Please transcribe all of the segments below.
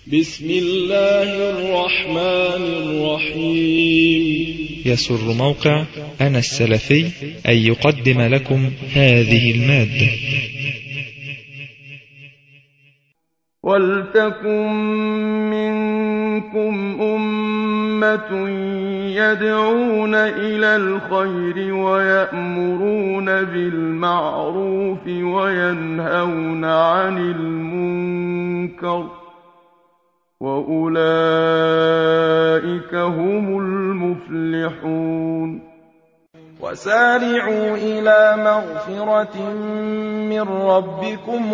بسم الله الرحمن الرحيم. يسر موقع أنا السلفي أن يقدم لكم هذه المادة. ولتكن منكم أمة يدعون إلى الخير ويأمرون بالمعروف وينهون عن المنكر وأولئك هم المفلحون. وسارعوا إلى مغفرة من ربكم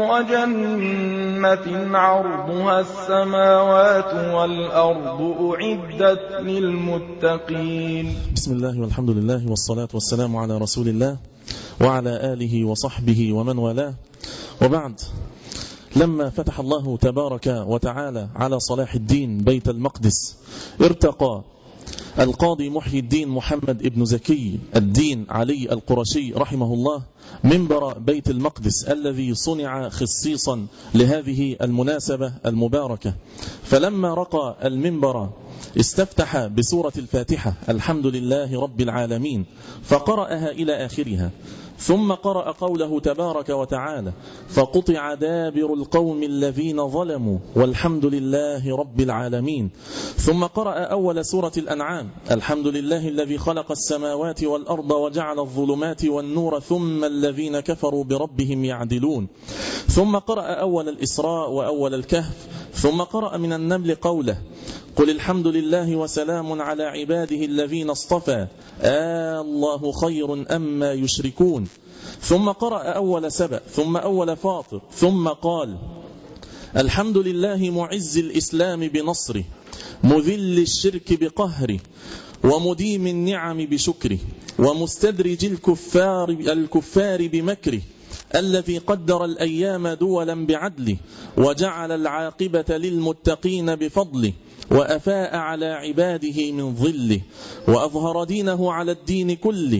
وجنة عرضها السماوات والأرض أعدت للمتقين. بسم الله والحمد لله والصلاة والسلام على رسول الله وعلى آله وصحبه ومن والاه، وبعد. لما فتح الله تبارك وتعالى على صلاح الدين بيت المقدس، ارتقى القاضي محي الدين محمد ابن زكي الدين علي القرشي رحمه الله منبر بيت المقدس الذي صنع خصيصا لهذه المناسبة المباركة. فلما رقى المنبر استفتح بسورة الفاتحة الحمد لله رب العالمين، فقرأها إلى آخرها، ثم قرأ قوله تبارك وتعالى فقطع دابر القوم الذين ظلموا والحمد لله رب العالمين، ثم قرأ أول سورة الأنعام الحمد لله الذي خلق السماوات والأرض وجعل الظلمات والنور ثم الذين كفروا بربهم يعدلون، ثم قرأ أول الإسراء وأول الكهف، ثم قرأ من النمل قوله قل الحمد لله وسلام على عباده الذين اصطفى الله خير أما يشركون، ثم قرأ أول سبأ ثم أول فاطر، ثم قال الحمد لله معز الإسلام بنصره مذل الشرك بقهره ومديم النعم بشكره ومستدرج الكفار بمكره الذي قدر الأيام دولا بعدله وجعل العاقبة للمتقين بفضله وأفاء على عباده من ظله وأظهر دينه على الدين كله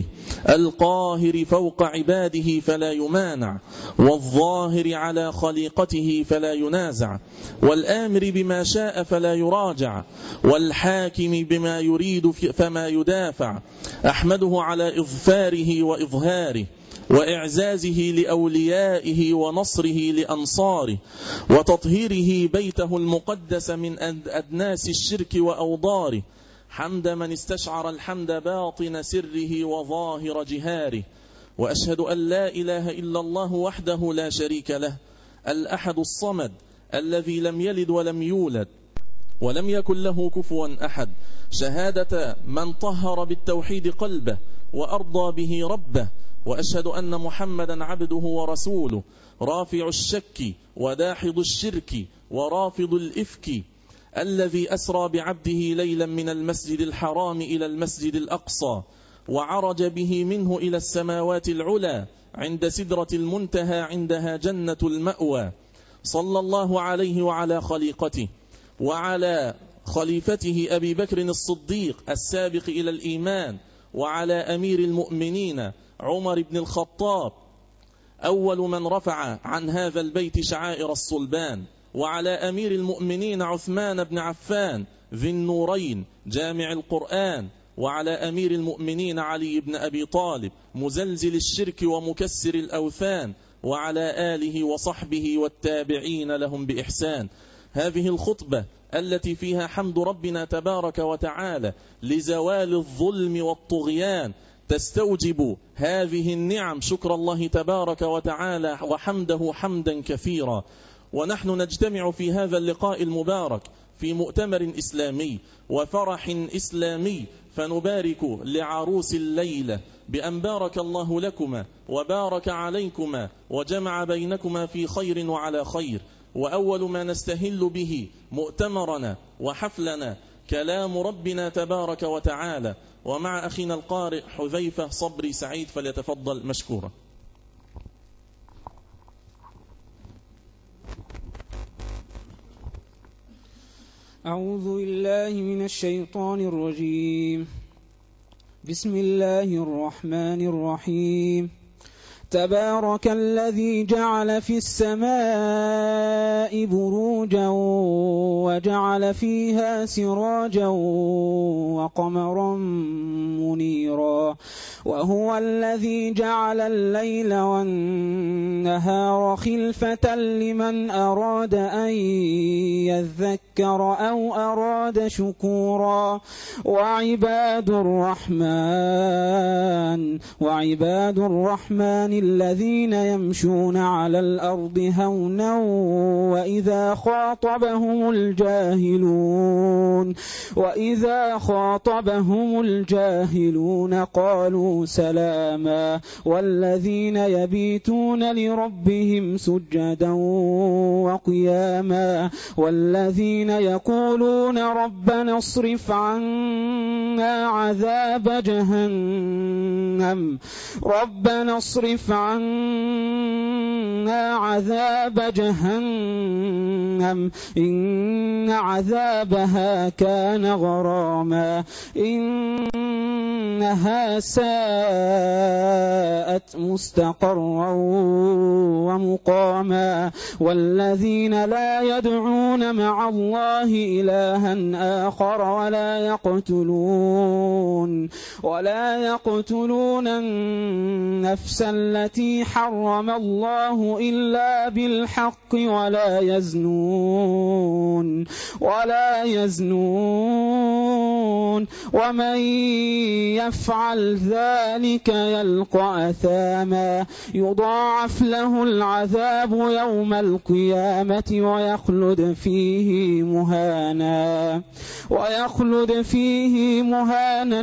القاهر فوق عباده فلا يمانع والظاهر على خليقته فلا ينازع والآمر بما شاء فلا يراجع والحاكم بما يريد فما يدافع. أحمده على إظفاره وإظهاره وإعزازه لأوليائه ونصره لأنصاره وتطهيره بيته المقدس من أدناس الشرك وأوضاره، حمد من استشعر الحمد باطن سره وظاهر جهاره. وأشهد أن لا إله إلا الله وحده لا شريك له الأحد الصمد الذي لم يلد ولم يولد ولم يكن له كفوا أحد، شهادة من طهر بالتوحيد قلبه وأرضى به ربه. وأشهد أن محمدا عبده ورسوله رافع الشك وداحض الشرك ورافض الإفك الذي أسرى بعبده ليلا من المسجد الحرام إلى المسجد الأقصى وعرج به منه إلى السماوات العلى عند سدرة المنتهى عندها جنة المأوى. صلى الله عليه وعلى خليقته وعلى خليفته أبي بكر الصديق السابق إلى الإيمان وعلى أمير المؤمنين عمر بن الخطاب أول من رفع عن هذا البيت شعائر الصلبان وعلى أمير المؤمنين عثمان بن عفان ذي النورين جامع القرآن وعلى أمير المؤمنين علي بن أبي طالب مزلزل الشرك ومكسر الأوثان وعلى آله وصحبه والتابعين لهم بإحسان. هذه الخطبة التي فيها حمد ربنا تبارك وتعالى لزوال الظلم والطغيان تستوجب هذه النعم شكر الله تبارك وتعالى وحمده حمدا كثيرا. ونحن نجتمع في هذا اللقاء المبارك في مؤتمر إسلامي وفرح إسلامي، فنبارك لعروس الليلة بأن بارك الله لكما وبارك عليكما وجمع بينكما في خير وعلى خير. وأول ما نستهل به مؤتمرنا وحفلنا كلام ربنا تبارك وتعالى، ومع أخينا القارئ حذيفة صبري سعيد فليتفضل مشكورا. أعوذ بالله من الشيطان الرجيم. بسم الله الرحمن الرحيم. تبارك الذي جعل في السماء بروجا وجعل فيها سراجا وقمرا منيرا وهو الذي جعل الليل والنهار خلفة لمن أراد أن يذكر أو أراد شكورا وعباد الرحمن الذين يمشون على الأرض هونا وإذا خاطبهم الجاهلون قالوا سلاما والذين يبيتون لربهم سجدا وقياما والذين يقولون ربنا اصرف عنا عذاب جهنم إن عذابها كان غراما إنها ساءت مستقرا ومقاما والذين لا يدعون مع الله إلها آخر ولا يقتلون النفس التي حرم الله إلا بالحق ولا يزنون ومن يفعل ذلك يلقى أثاما يضاعف له العذاب يوم القيامة ويخلد فيه مهانا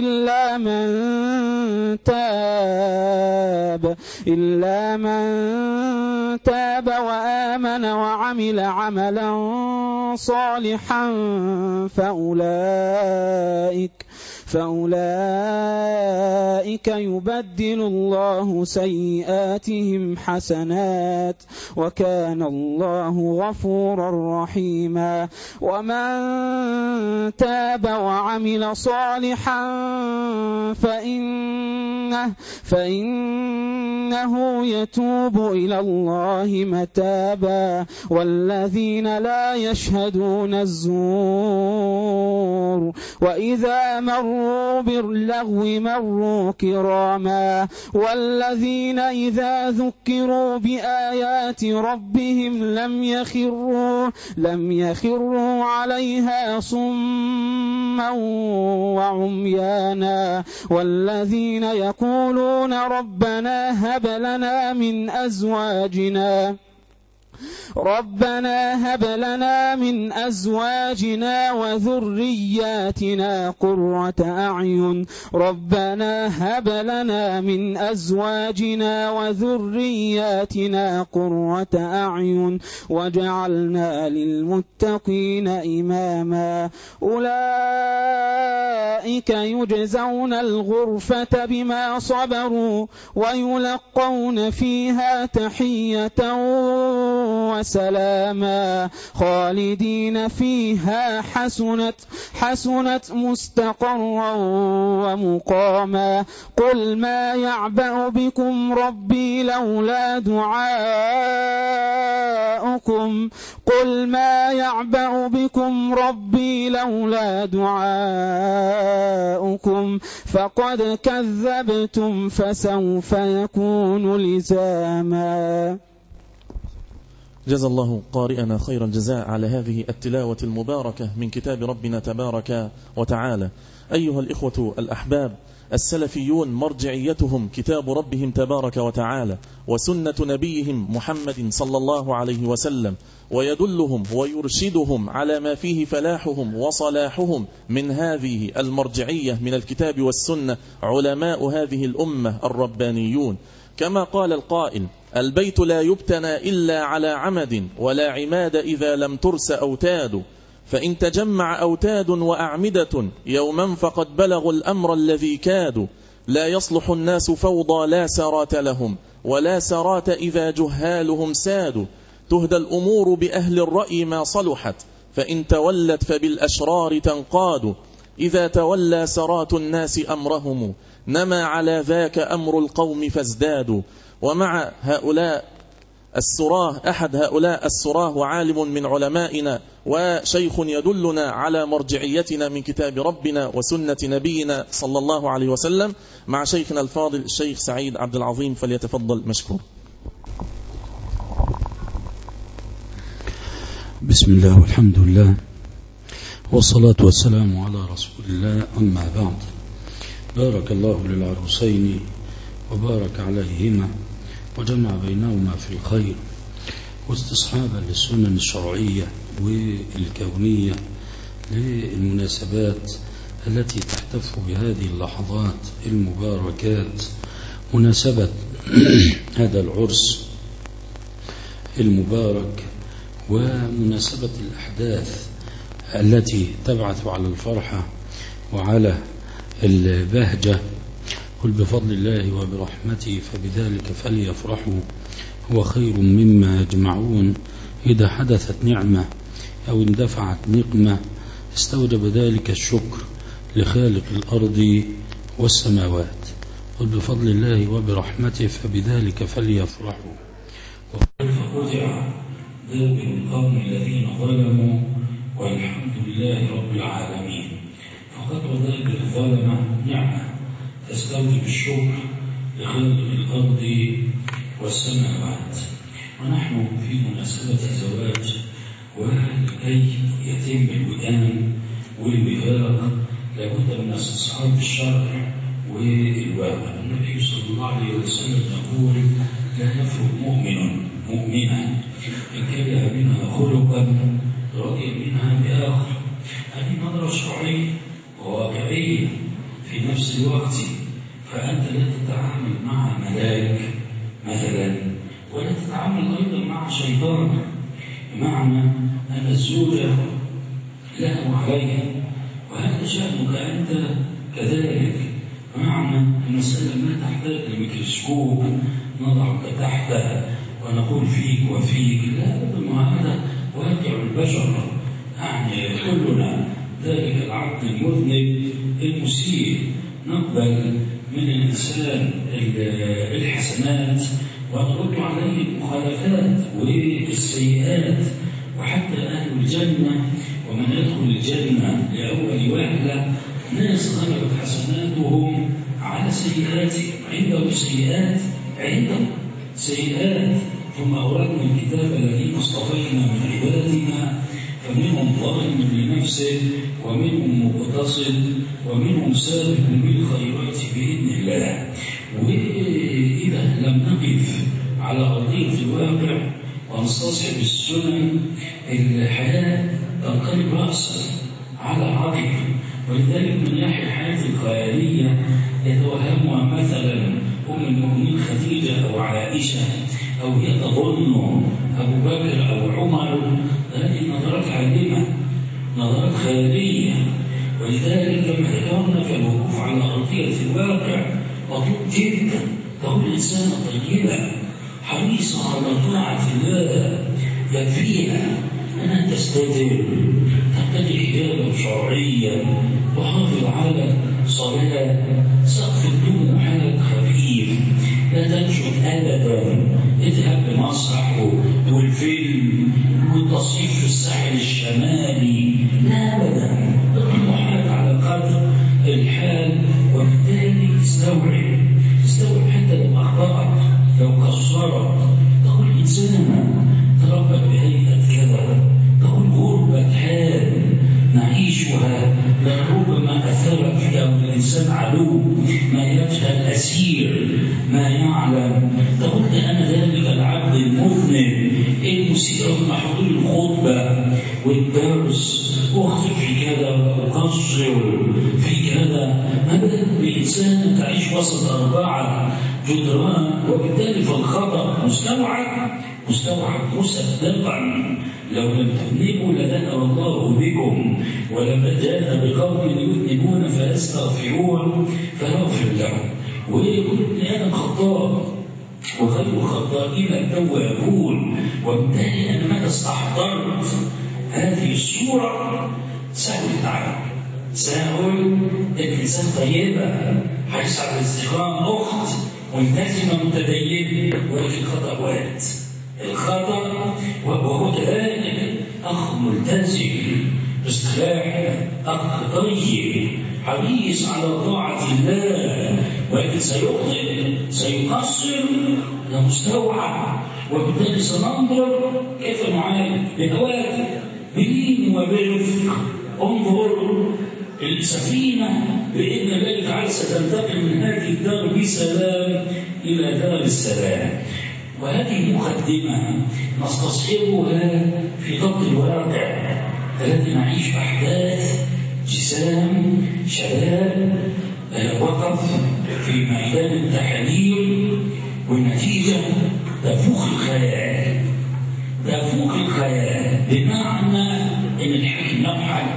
إلا من تاب وآمن وعمل عملا صالحا فأولئك يبدل الله سيئاتهم حسنات وكان الله غفورا رحيما ومن تاب وعمل صالحا فإنه يتوب إلى الله متابا والذين لا يشهدون الزور وإذا مروا باللغو مروا كراما والذين إذا ذكروا بآيات ربهم لم يخروا عليها صما وعميانا والذين يقولون ربنا هب لنا من أزواجنا وذرياتنا قرة أعين وجعلنا للمتقين إماما أولئك يجزون الغرفة بما صبروا ويلقون فيها تحية وسلاما خالدين فيها حسنت مستقرا ومقاما قل ما يعبأ بكم ربي لولا دعاؤكم فقد كذبتم فسوف يكون لزاما. جزا الله قارئنا خير الجزاء على هذه التلاوة المباركة من كتاب ربنا تبارك وتعالى. أيها الإخوة الأحباب، السلفيون مرجعيتهم كتاب ربهم تبارك وتعالى وسنة نبيهم محمد صلى الله عليه وسلم، ويدلهم ويرشدهم على ما فيه فلاحهم وصلاحهم من هذه المرجعية من الكتاب والسنة علماء هذه الأمة الربانيون. كما قال القائل: البيت لا يبتنى إلا على عمد ولا عماد إذا لم ترس أوتاد، فإن تجمع أوتاد وأعمدة يوما فقد بلغوا الأمر الذي كادوا، لا يصلح الناس فوضى لا سرات لهم ولا سرات إذا جهالهم سادوا، تهدى الأمور بأهل الرأي ما صلحت، فإن تولت فبالأشرار تنقاد، إذا تولى سرات الناس أمرهم نما على ذاك أمر القوم فازدادوا، ومع هؤلاء السراه، أحد هؤلاء السراه وعالم من علمائنا وشيخ يدلنا على مرجعيتنا من كتاب ربنا وسنة نبينا صلى الله عليه وسلم، مع شيخنا الفاضل الشيخ سعيد عبد العظيم، فليتفضل مشكور. بسم الله والحمد لله والصلاة والسلام على رسول الله، أما بعد. بارك الله للعروسين وبارك عليهما وجمع بينهما في الخير، واستصحابا للسنن الشرعية والكونية للمناسبات التي تحتف بهذه اللحظات المباركات، مناسبة هذا العرس المبارك ومناسبة الأحداث التي تبعث على الفرحة وعلى البهجة. قل بفضل الله وبرحمته فبذلك فليفرحوا هو خير مما يجمعون. إذا حدثت نعمة أو اندفعت نقمة استوجب ذلك الشكر لخالق الأرض والسماوات. قل بفضل الله وبرحمته فبذلك فليفرحوا. فقطع دابر القوم الذين ظلموا والحمد لله رب العالمين. فقطع دابر الظلمة نعمة تستوجب الشكر لخالق الأرض والسماوات. ونحن في مناسبة الزواج، ولكي يتم الودان والوفاق لابد من استصحاب الشرع والواقع. النبي صلى الله عليه وسلم يقول: لا يفرق مؤمن مؤمنا إن كره منها خلقا رضي منها بآخر. هذه نظرة شرعية وواقعية في نفس الوقت. فأنت لا تتعامل مع ملاك مثلا، ولا تتعامل أيضا مع شيطان، بمعنى أن الزوجة له وعليها، وهذا شأنك أنت كذلك. بمعنى المسألة ما تحتاج لميكروسكوب نضعك تحتها ونقول فيك وفيك، لا، هذا واقع البشر. يعني كلنا ذلك العبد المذنب المسيء، نقبل من الإنسان الحسنات ونرد عليه المخالفات والسيئات. وحتى أهل الجنة ومن يدخل الجنة لأول وهلة ناس غلبت حسناتهم على سيئاتهم، عندهم سيئات ثم أوردنا الكتاب الذين اصطفينا من عبادنا فمنهم ظالم لنفسه ومنهم مقتصد ومنهم سابق بالخيرات بإذن الله. وإذا لم نقف على أرضية الواقع ونستصحب السنن، الحياة تنقلب رأسا على عقب. ولذلك من يحيى الحياة الخيالية يتوهمها مثلا أم المؤمنين خديجة أو عائشة، أو هي تظن أبو بكر أو عمر. هذه نظرات عالمة، نظرات خيالية. ولذلك لما ذكرنا في الوقوف على أرضية الواقع مطلوب جدا تكون إنسانة طيبة حريصة على طاعة الله. يكفيها أن تستدل، تقتدي حجابا شرعيا، وحافظ على صلاة، سقف الطموحات خفيف، لا تنشد أبدا، اذهب لمسرح والفيلم والتصوير في الساحل الشمالي، لا أبدا، الطموحات على قدر الحال. وبالتالي تستوعب حتى لو أخطأت، لو قصرت، تقول إنسانة تربت بهيئة كذا، تقول غربة حال نعيشها لربما أثرت فيها الإنسان علو ما يجهل أسير ما يعلم. تقول أنا ذلك العبد المذنب المسيء رغم حضور الخطبة والدرس، أخطئ في كذا وأقصر في كذا. ما بالك بإنسان تعيش وسط 4 جدران، وبالتالي فالخطأ مستوعب مسبقا. لو لم تذنبوا لذهب الله بكم، ولما جاء بقوم يذنبون فيستغفرون فيغفر لهم. وكل آدم خطاء وخير الخطائين التوابون. وبالتالي أنا متى استحضرت هذه الصورة سهل التعامل، سهل الإنسان طيبة حريص على الاستقامة، أخت ملتزمة متدينة، ولكن خطأ وارد. الخطأ وهو كذلك أخ ملتزم باصطلاح أخ طيب حريص على طاعة الله، ولكن سيخطئ سيقصر لمستوعب، وبالتالي سننظر كيف نعالج بهواتف بلين وبرفق. انظر السفينة بإذن الله تعالى ستنتقل من هذه الدار بسلام إلى دار السلام. وهذه مقدمة نستصحبها في ضبط الواقع الذي نعيش أحداث جسام شباب وقف في ميدان التحرير، والنتيجة تفوق الخيال، تفوق الخيال، بمعنى أن الحكم يبحث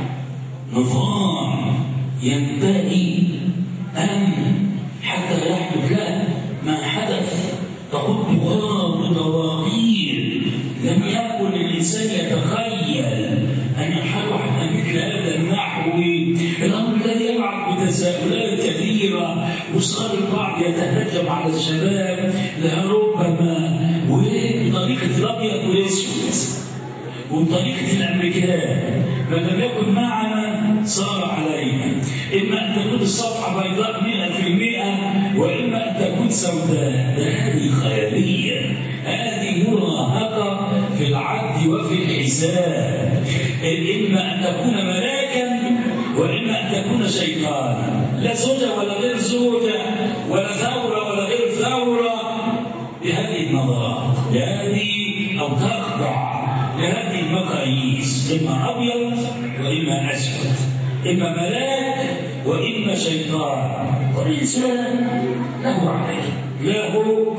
نظام ينبغي أن حتى يحدث له ما حدث تقول طغاة وطواغيت. لم يكن الإنسان يتخيل أن يحرح مثل هذا النحو، الأمر الذي يلعب بتساؤلات كثيرة، وصار البعض يتهجم على الشباب لربما وبطريقة الأبيض والأسود وبطريقة الأمريكان، ما لم يكن معنا صار علينا. إما أن تكون الصفحة بيضاء 100%، وإما أن تكون سوداء. هذه خيالية، هذه مراهقة في العد وفي الحساب. إما أن تكون ملاكا وإما أن تكون شيطانا، لا زوجة ولا غير زوجة، ولا ثورة ولا غير ثورة. بهذه النظرات، بهذه أو تخضع لهذه المقاييس، إما أبيض وإما أسود، إما ملاك وإما شيطان. والإنسان له عليه، له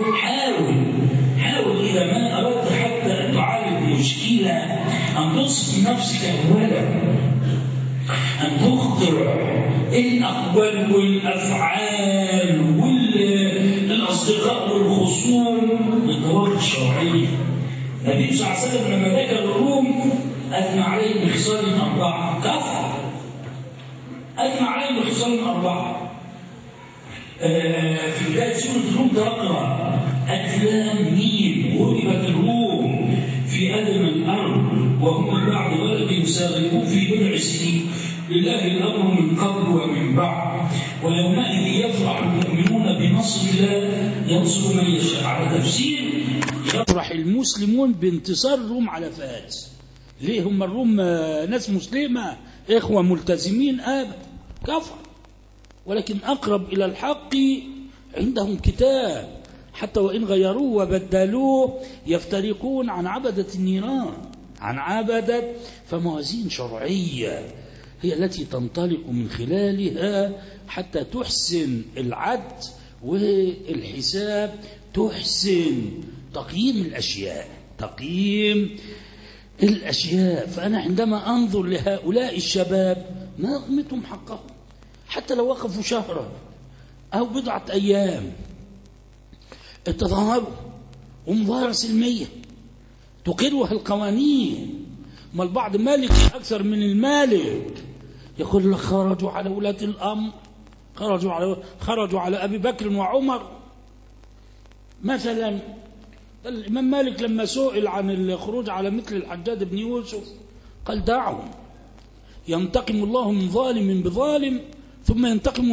حاول إذا ما أردت حتى أن تعالج مشكلة أن تصف نفسك أولا، أن تخضع الأقوال والأفعال والأصدقاء والخصوم للضوابط الشرعية. النبي صلى الله عليه وسلم لما ذكر الروم أثنى عليهم بخصال 4، كفر أثنى عليهم بخصال 4. في بداية سورة الروم تقرأ ألف ميم، غلبت الروم في أدنى الأرض وهم من بعد غلب يسارعون في بضع سنين، لله الأمر من قبل ومن بعد، ويومئذ يفرح المؤمنون بنصر الله ينصر من يشاء. على تفسير يفرح المسلمون بانتصار الروم على فارس. ليه هم الروم ناس مسلمة إخوة ملتزمين؟ كفر، ولكن أقرب إلى الحق عندهم كتاب، حتى وإن غيروه وبدلوه يفترقون عن عبدة النيران، عن عبدة. فموازين شرعية هي التي تنطلق من خلالها حتى تحسن العد والحساب، تحسن تقييم الأشياء. فأنا عندما أنظر لهؤلاء الشباب نغمتهم حقهم، حتى لو وقفوا شهرا أو بضعة أيام تظاهروا ومظاهرة سلمية تقرها القوانين. ما البعض مالكي أكثر من المالك، يقول لك خرجوا على ولاة الأمر، خرجوا على أبي بكر وعمر. مثلا الإمام مالك لما سئل عن الخروج على مثل الحجاج بن يوسف قال دعهم، ينتقم الله من ظالم بظالم ثم ينتقم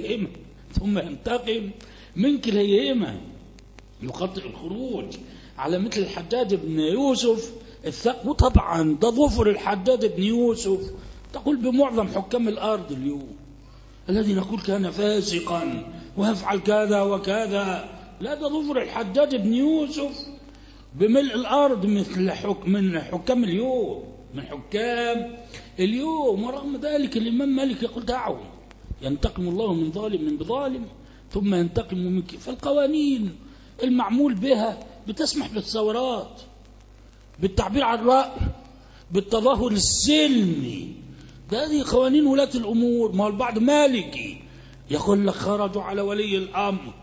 من كليهما، يخطئ الخروج على مثل الحجاج بن يوسف. وطبعا ده ظفر الحجاج بن يوسف تقول بمعظم حكام الأرض اليوم، الذي نقول كان فاسقا ويفعل كذا وكذا. لا، ده ظفر الحجاج بن يوسف بملء الأرض من حكام اليوم. ورغم ذلك الإمام مالك يقول دعهم، ينتقم الله من ظالم بظالم ثم ينتقم منك. فالقوانين المعمول بها بتسمح بالثورات، بالتعبير عن الرأي، بالتظاهر السلمي. هذه قوانين ولاة الأمور. ما البعض مالكي يقول لك خرجوا على ولي الأمر،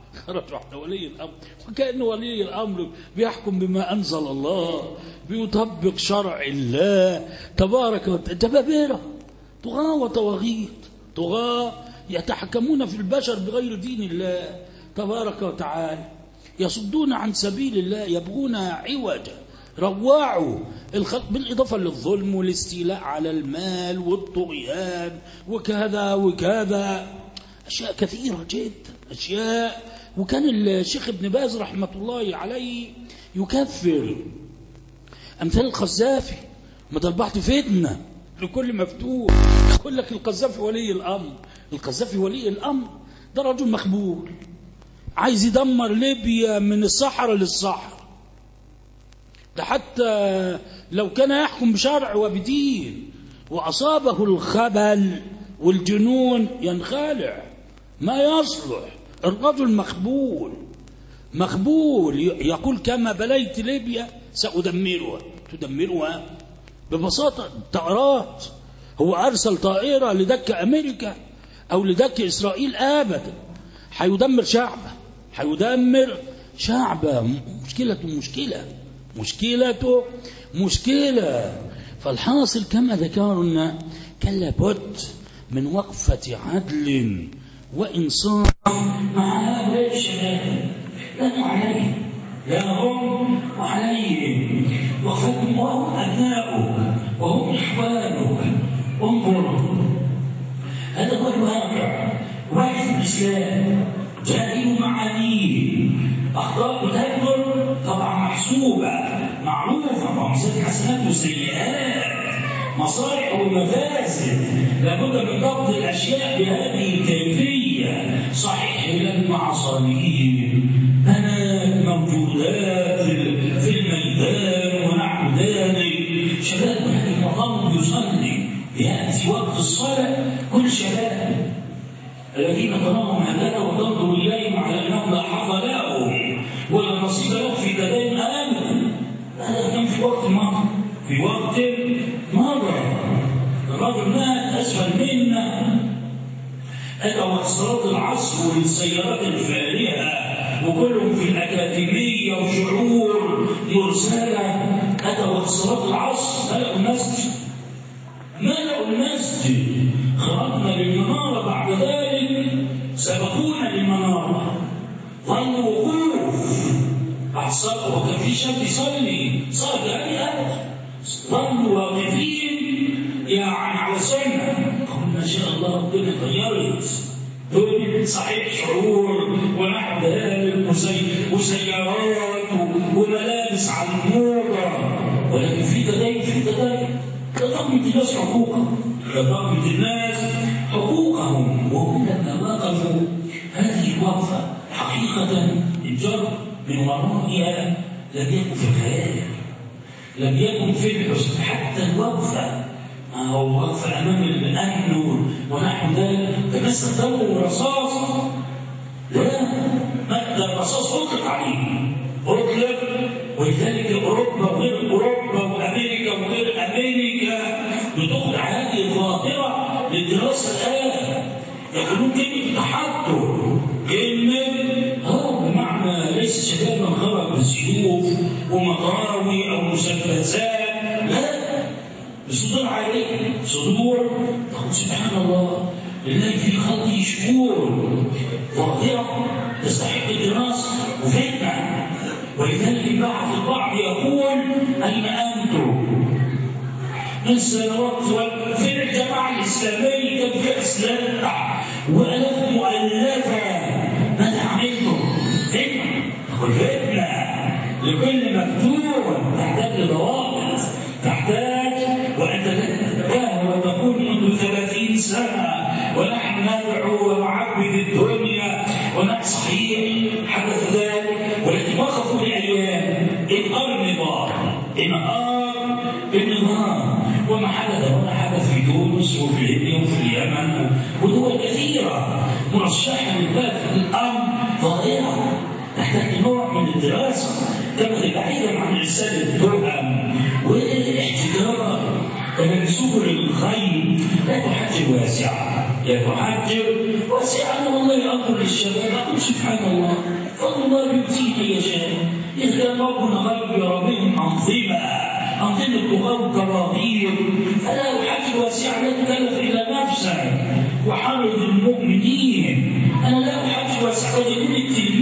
وكأن ولي الأمر بيحكم بما أنزل الله، بيطبق شرع الله تبارك وتعالى. جبابرة طغاة وطواغيت، طغاة يتحكمون في البشر بغير دين الله تبارك وتعالى، يصدون عن سبيل الله، يبغون عوجا، روعوا الخلق، بالإضافة للظلم والاستيلاء على المال والطغيان وكذا وكذا، أشياء كثيرة جدا، أشياء. وكان الشيخ ابن باز رحمة الله عليه يكفر أمثال القذافي، ما ضربت فتنة لكل مفتوح، يقول لك القذافي ولي الأمر. القذافي ولي الأمر ده رجل مخبول، عايز يدمر ليبيا من الصحراء للصحراء، ده حتى لو كان يحكم بشرع وبدين وأصابه الخبل والجنون ينخلع، ما يصلح. الرجل مخبول يقول كما بليت ليبيا تدمرها ببساطة. طائرات، هو أرسل طائرة لدك أمريكا أو لدك إسرائيل؟ أبدا، هيدمر شعبه. مشكلة. فالحاصل كما ذكرنا كان لابد من وقفة عدل وإنصاف مع هؤلاء الشباب، لا هم وعليهم، وهم أبناؤه وهم إخوانه. انظروا، هذا هو الواقع. واحد الإسلام جاهل معانيه، أخطاء تكبر طبعا محسوبة معروفة، ومسات حسنات وسيئات، مصالح ومفاسد، لابد من ضبط الأشياء بهذه الكيفية. صحيح لهم مع صالحين، بنات موجودات في الميدان ونحو ذلك، شباب هذه المقام يصلي، يأتي وقت الصلاة كل شباب الذين تراهم هكذا وتنظر إليهم على أنهم لا حظ لهم ولا نصيب لهم في تدين أبدا. هذا كان في وقت مضى، الرجل مات أسفل منا، أتى وقت صلاة العصر والسيارات الفارهة وكلهم في الأكاديمية وشعور مرسلة، أتى وقت صلاة العصر ملأوا المسجد، خرجنا للمنارة، بعد ذلك سبقونا للمنارة، ظلوا وقوف أحصاء، وكان في شاب يصلي صلاة جارية، ظلوا واقفين يعني على سنة. ما شاء الله ربنا غيرت دول، صحيح شعور ونحو ذلك وسيارات وملابس على الموضة، ولكن في تدين تضمن الناس حقوقهم، وهم لما وقفوا هذه الوقفة حقيقة الجر من ورائها لم يكن في الخيال، لم يكن في الحسن، حتى الوقفة هو وقفة أمام الأهل ونحو ذلك، كما استخدموا رصاص، لا مادة الرصاص أطلق عليه، ولذلك أوروبا وغير أوروبا وأمريكا وغير أمريكا بتخضع هذه الظاهرة للدراسة الآن. يقولون كلمة تحضر، بمعنى ليس شباب من خرج بالسيوف ومطاوي أو مسدسات، لا، بصدور عادية، صدور تقول سبحان الله لله في خلقه شكور، ظاهرة تستحق الدراسة وفتنة. ولذلك البعض يقول أين أنتم من سنوات في الجماعة الإسلامية في إسلام وألاف مؤلفة، ماذا عملتم؟ فتنة لكل مفتون، تحتاج لضوابط، تحتاج وأنت تتباهى وتقول منذ 30 سنة ونحن ندعو ونعبد الدنيا ونحن صحيح حدث ذلك، ولكن وقفوا لأيام النظام وما حدث في تونس وفي ليبيا وفي اليمن ودول كثيرة مرشحة للباب الأمر ظاهرة تحتاج نوع من الدراسة، كما بعيدا عن رسالة التهم والاحتكار. كما سبل الخير لا تحجر واسعة، أنا والله أنظر للشباب أقول سبحان الله، فضل الله يؤتيه من يشاء، إذ كان ربنا غير ربهم أنظمة تغاب كراهير، فلا أحجر واسعة لا تكلف إلا نفسك وحرض المؤمنين. أنا لا أحجر واسعة يكون التلميذ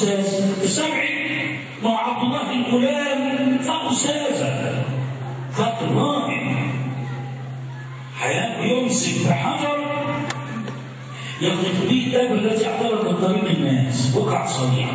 أستاذ استبعد. ما هو عبد الله الغلام فأستاذ فراهب يمسك بحجر يقذف به الدابة التي اعترض من طريق الناس. وقعت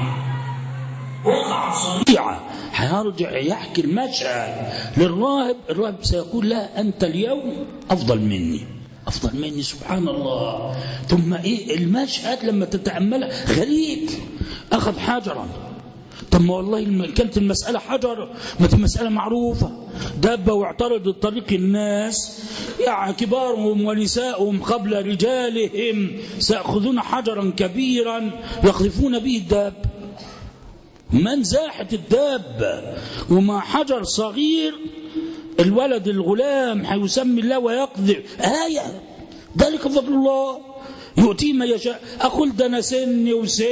صريعة. هيرجع يحكي المشهد للراهب. الراهب سيقول لا أنت اليوم أفضل مني سبحان الله. ثم المشهد لما تتأمله غريب. أخذ حجرا. طب ما والله كانت المسألة حجر، ما المسألة معروفة. دابة واعترض طريق الناس، يعني كبارهم ونساءهم قبل رجالهم سيأخذون حجرا كبيرا يقذفون به الداب. من زاحت الدابة وما حجر صغير، الولد الغلام هيسمي الله ويقذف. ذلك فضل الله يؤتيه ما يشاء. أقول ده أنا سني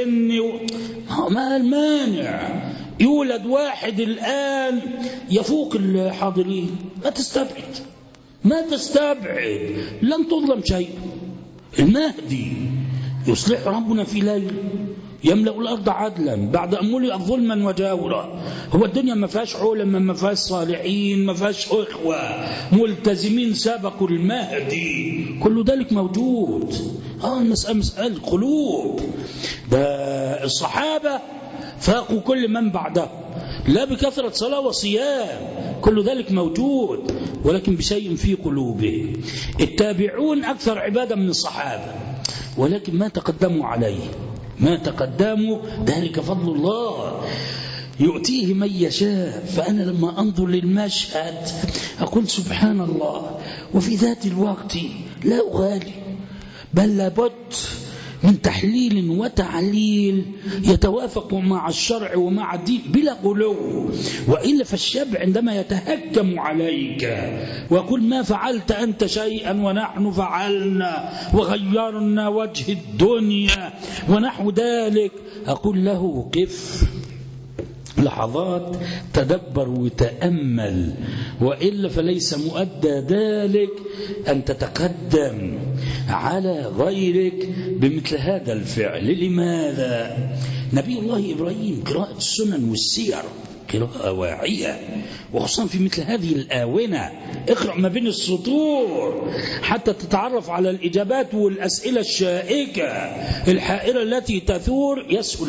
ما المانع يولد واحد الآن يفوق الحاضرين. ما تستبعد لن تظلم شيء. المهدي يصلح ربنا في ليل يملأ الأرض عدلا بعد أن ملئت ظلما وجاورا. هو الدنيا ما فيهاش علماء، ما فيهاش صالحين، ما فيهاش أخوة ملتزمين سبقوا المهدي. كل ذلك موجود. مسألة قلوب. ده الصحابة فاقوا كل من بعده، لا بكثرة صلاة وصيام، كل ذلك موجود، ولكن بشيء في قلوبه. التابعون أكثر عبادة من الصحابة، ولكن ما تقدموا عليه، ما تقدموا. ذلك فضل الله يؤتيه من يشاء. فأنا لما أنظر للمشهد أقول سبحان الله. وفي ذات الوقت لا أغالي، بل لابد من تحليل وتعليل يتوافق مع الشرع ومع الدين بلا غلو. وإلا فالشاب عندما يتهكم عليك ويقول ما فعلت أنت شيئا ونحن فعلنا وغيرنا وجه الدنيا ونحو ذلك، أقول له قف لحظات، تدبر وتأمل، وإلا فليس مؤدى ذلك أن تتقدم على غيرك بمثل هذا الفعل. لماذا؟ نبي الله إبراهيم قراءة السنن والسير قراءة واعية، وخصوصا في مثل هذه الآونة. اقرأ ما بين السطور حتى تتعرف على الإجابات والأسئلة الشائكة الحائرة التي تثور، يسهل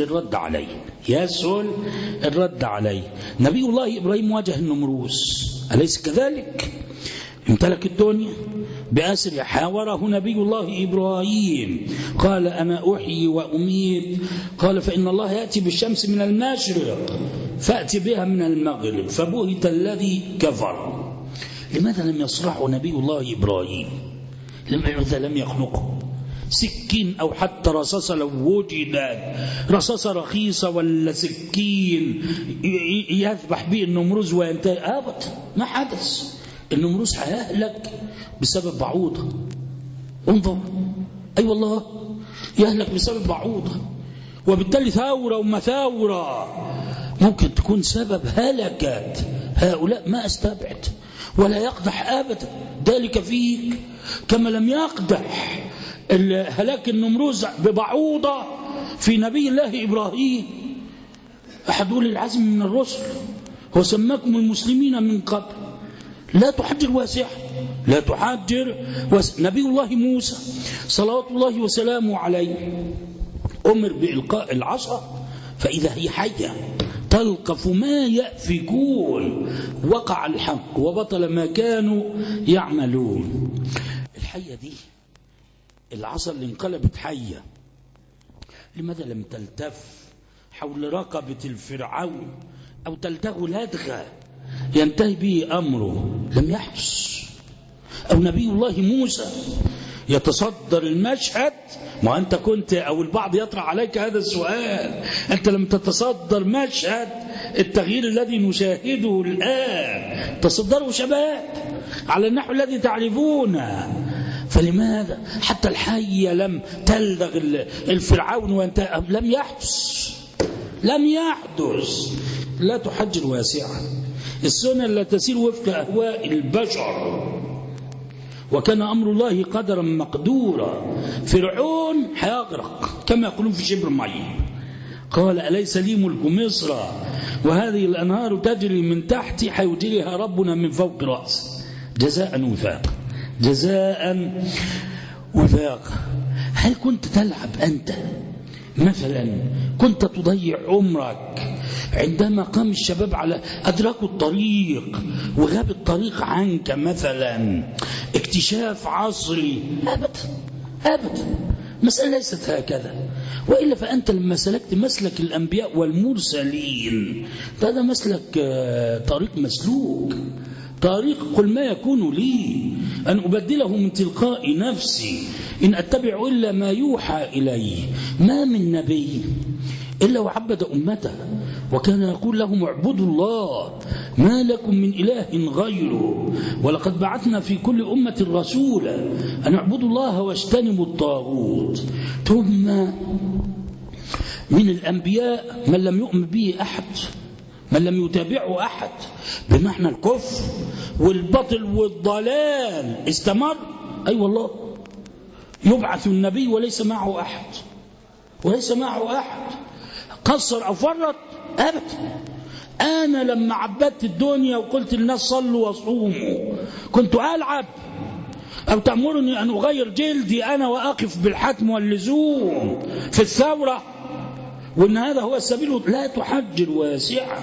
الرد عليه. نبي الله إبراهيم واجه النمروز، أليس كذلك؟ امتلك الدنيا بأسر، حاوره نبي الله إبراهيم، قال أنا أحيي وأميت، قال فإن الله يأتي بالشمس من المشرق فأتي بها من المغرب، فبهت الذي كفر. لماذا لم يصرحه نبي الله إبراهيم؟ لماذا لم يخنقه؟ سكين أو حتى رصاصة لو وجدت، رصاصة رخيصة ولا سكين يذبح به النمروز وينتهي، أبدا ما حدث. النمروز هيهلك بسبب بعوضة. انظر، أي والله يهلك بسبب بعوضة، وبالتالي ثورة ومثاورة ممكن تكون سبب هلكة هؤلاء. ما أستبعد ولا يقدح أبدا ذلك فيك، كما لم يقدح هلاك النمروز ببعوضة في نبي الله إبراهيم أحد أولي العزم من الرسل. هو سماكم المسلمين من قبل، لا تحجر واسعة، لا تحجر نبي الله موسى صلوات الله وسلامه عليه أمر بإلقاء العصا فإذا هي حية تلقف ما يأفكون، وقع الحق وبطل ما كانوا يعملون. الحية دي، العصا اللي انقلبت حية، لماذا لم تلتف حول رقبة الفرعون أو تلتغ لدغة ينتهي به أمره؟ لم يحدث. أو نبي الله موسى يتصدر المشهد، ما أنت كنت أو البعض يطرح عليك هذا السؤال، أنت لم تتصدر مشهد التغيير الذي نشاهده الآن، تصدروا شباب على النحو الذي تعرفونه. فلماذا حتى الحية لم تلدغ الفرعون وانتهى؟ لم يحدث. لا تحجر واسعا، السنة لا تسير وفق أهواء البشر، وكان أمر الله قدرا مقدورا. فرعون هيغرق كما يقولون في شبر مي، قال أليس لي ملك مصر وهذه الأنهار تجري من تحتي حيجريها ربنا من فوق رأس جزاء وفاق جزاء وفاق. هل كنت تلعب أنت مثلا؟ كنت تضيع عمرك عندما قام الشباب على أدركوا الطريق وغاب الطريق عنك مثلا اكتشاف عصري؟ أبدا مسألة ليست هكذا. وإلا فأنت لما سلكت مسلك الأنبياء والمرسلين هذا مسلك طريق مسلوك، طريق قل ما يكون لي أن أبدله من تلقاء نفسي إن أتبع إلا ما يوحى إلي. ما من نبي إلا وعبد أمته وكان يقول لهم اعبدوا الله ما لكم من إله غيره ولقد بعثنا في كل أمة رسولا أن اعبدوا الله واجتنبوا الطاغوت. ثم من الأنبياء من لم يؤمن به أحد، من لم يتابعه أحد، بمعنى الكفر والبطل والضلال استمر. أي والله يبعث النبي وليس معه أحد، وليس معه أحد، قصر أو فرط أبدا. أنا لما عبدت الدنيا وقلت للناس صلوا وصوموا كنت ألعب أو تأمرني أن أغير جلدي أنا وأقف بالحتم واللزوم في الثورة وإن هذا هو السبيل؟ لا تحجر واسعة،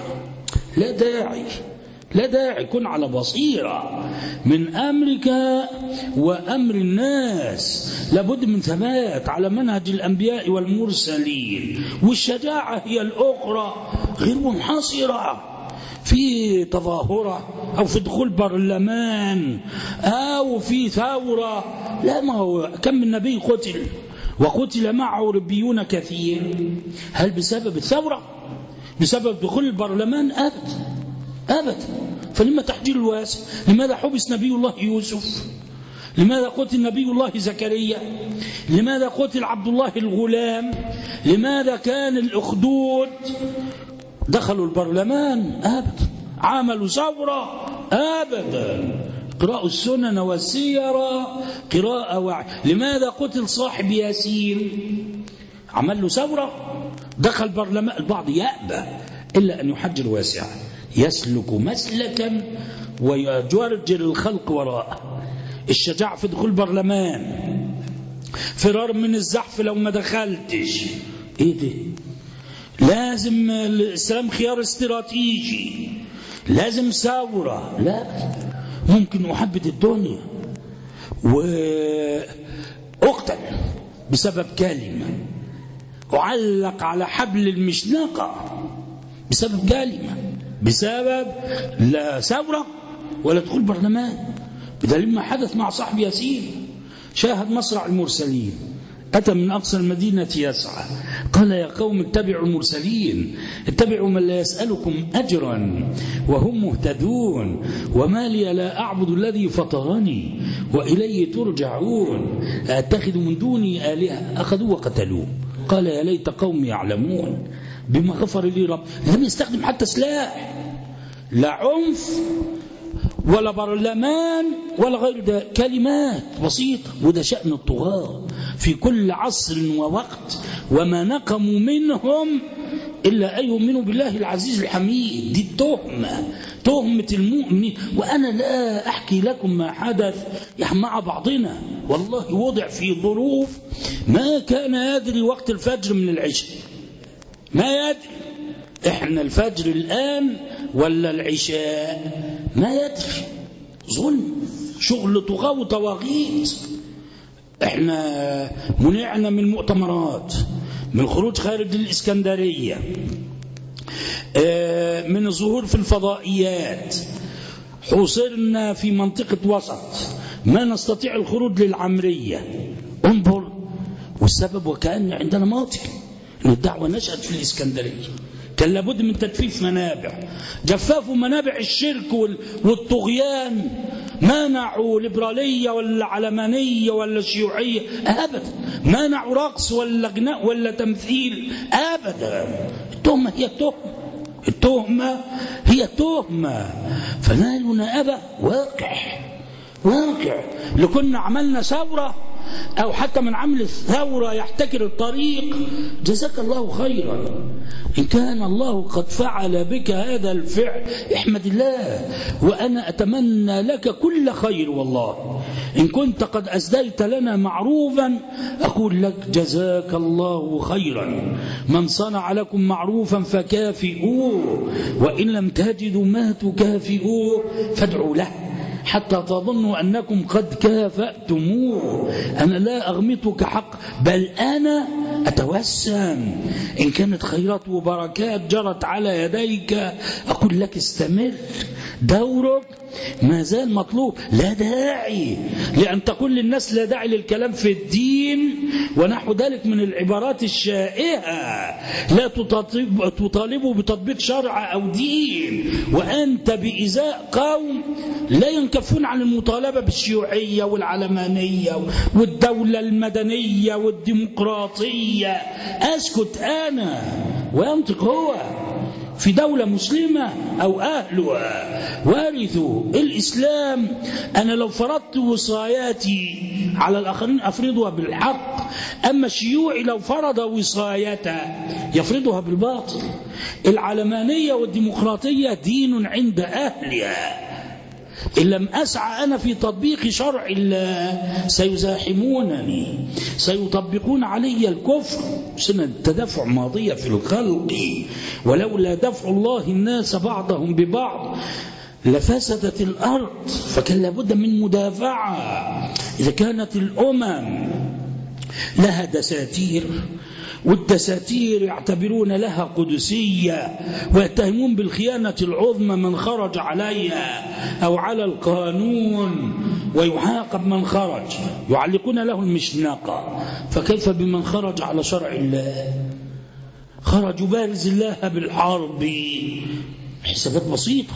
لا داعي كن على بصيرة من أمرك وأمر الناس. لابد من ثبات على منهج الأنبياء والمرسلين. والشجاعة هي الأخرى غير منحصرة في تظاهرة أو في دخول برلمان أو في ثورة. لا، ما هو كم من نبي قتل وقتل معه ربيون كثير. هل بسبب الثورة؟ بسبب دخول البرلمان؟ أبدا. فلما تحجير الواسع؟ لماذا حبس نبي الله يوسف؟ لماذا قتل نبي الله زكريا؟ لماذا قتل عبد الله الغلام؟ لماذا كان الأخدود دخلوا البرلمان؟ أبدا. عملوا ثورة؟ أبدا. قراءة السنن والسيرة قراءة لماذا قتل صاحب ياسين؟ عمل له ثورة؟ دخل برلمان. البعض يأبى إلا أن يحجر واسعا، يسلك مسلكا ويجرجر الخلق وراءه. الشجاعة في دخول البرلمان، فرار من الزحف لو ما دخلتش. ايه ده؟ لازم الإسلام خيار استراتيجي، لازم ثورة. لا، ممكن أحبد الدنيا وأقتل بسبب كلمة، أعلق على حبل المشنقة بسبب كلمة، بسبب لا ثورة ولا دخول برلمان. بدليل ما حدث مع صاحب ياسين. شاهد مصرع المرسلين، أتى من أقصى المدينة يسعى، قال يا قوم اتبعوا المرسلين، اتبعوا من لا يسألكم أجرا وهم مهتدون، وما لي لا أعبد الذي فطرني وإليه ترجعون، أتخذ من دوني آلهة أخذوا وقتلوا. قال يا ليت قوم يعلمون بما غفر لي رب. لم يستخدم حتى سلاح، لا عنف ولا برلمان ولا غير ده، كلمات بسيطة. وده شأن الطغاة في كل عصر ووقت. وما نقموا منهم إلا أن يؤمنوا بالله العزيز الحميد. دي تهمة المؤمن. وأنا لا أحكي لكم ما حدث مع بعضنا، والله وضع في ظروف ما كان يدري وقت الفجر من العشاء، ما يدري إحنا الفجر الآن ولا العشاء، ما يدري. ظلم، شغل طغاة وطواغيت. إحنا منعنا من مؤتمرات، من خروج خارج الإسكندرية، من الظهور في الفضائيات، حوصرنا في منطقة وسط، ما نستطيع الخروج للعمرية. انظر. والسبب وكأن عندنا ماطل أن الدعوة نشأت في الإسكندرية. كان لابد من تجفيف منابع. جفافوا منابع الشرك والطغيان، منعوا ليبرالية ولا علمانية ولا شيوعية أبدا، منعوا رقص ولا غناء ولا تمثيل أبدا. التهمة هي التهمة هي التهمة. فنالنا أبا واقع. لكنا عملنا ثورة أو حتى من عمل الثورة يحتكر الطريق، جزاك الله خيرا. إن كان الله قد فعل بك هذا الفعل احمد الله، وأنا أتمنى لك كل خير والله. إن كنت قد أسديت لنا معروفا أقول لك جزاك الله خيرا. من صنع لكم معروفا فكافئوه، وإن لم تجدوا ما تكافئوه فادعوا له حتى تظنوا أنكم قد كافأتموه. أنا لا أغمطك حق، بل أنا أتوسم. إن كانت خيرات وبركات جرت على يديك أقول لك استمر، دورك ما زال مطلوب. لا داعي لأن تقول للناس لا داعي للكلام في الدين ونحو ذلك من العبارات الشائعة. لا تطالبوا بتطبيق شرع أو دين وأنت بإزاء قوم لا ينكفون عن المطالبة بالشيوعية والعلمانية والدولة المدنية والديمقراطية. أسكت أنا وينطق هو. في دولة مسلمة أو أهلها وارثوا الإسلام. أنا لو فرضت وصاياتي على الآخرين أفرضها بالحق، أما الشيوعي لو فرض وصايته يفرضها بالباطل. العلمانية والديمقراطية دين عند أهلها. إن لم أسعى أنا في تطبيق شرع الله سيزاحمونني، سيطبقون علي الكفر. سنة تدافع ماضية في الخلق، ولولا دفع الله الناس بعضهم ببعض لفسدت الأرض، فكان لابد من مدافعة. إذا كانت الأمم لها دساتير، والدساتير يعتبرون لها قدسية، ويتهمون بالخيانة العظمى من خرج عليها أو على القانون، ويعاقب من خرج، يعلقون له المشنقة. فكيف بمن خرج على شرع الله؟ خرجوا بارز الله بالحرب. حسابات بسيطة،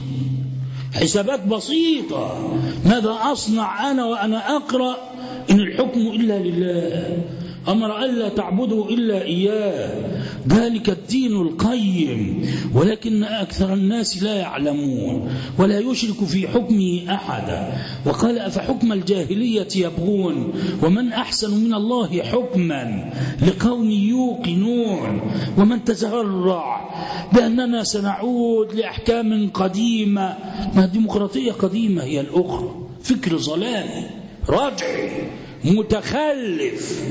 حسابات بسيطة. ماذا أصنع أنا وأنا أقرأ إن الحكم إلا لله، أمر ألا تعبدوا إلا إياه، ذلك الدين القيم، ولكن أكثر الناس لا يعلمون ولا يشرك في حكمه أحدا. وقال أفحكم الجاهلية يبغون ومن أحسن من الله حكما لقوم يوقنون. ومن تزرع بأننا سنعود لأحكام قديمة، ما الديمقراطية قديمة هي الأخرى، فكر ظلامي راجعي متخلف،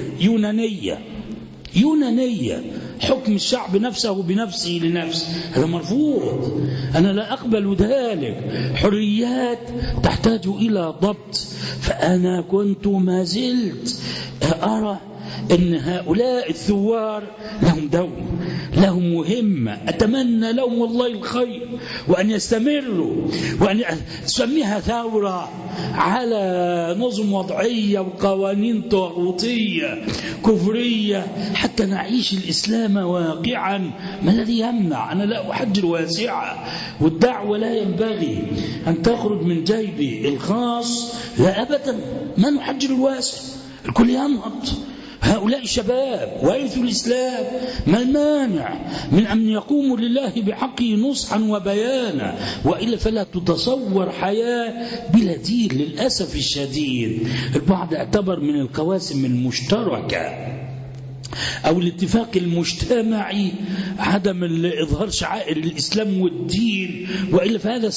يونانية، حكم الشعب نفسه بنفسه لنفسه، هذا مرفوض. أنا لا أقبل ذلك. حريات تحتاج إلى ضبط. فأنا كنت ما زلت أرى أن هؤلاء الثوار لهم دور، لهم مهمة، أتمنى لهم والله الخير، وأن يستمروا، وأن تسميها ثورة على نظم وضعية وقوانين طاغوتية كفرية حتى نعيش الإسلام واقعا. ما الذي يمنع؟ أنا لا أحجر واسعة، والدعوة لا ينبغي أن تخرج من جيبي الخاص، لا أبدا، ما نحجر الواسع، الكل ينهض. هؤلاء الشباب وارثوا الإسلام، ما المانع من أن يقوموا لله بحقه نصحا وبيانا؟ وإلا فلا تتصور حياة بلا دين. للأسف الشديد البعض اعتبر من القواسم المشتركة أو الاتفاق المجتمعي عدم إظهار شعائر الإسلام والدين، وإلا فهذا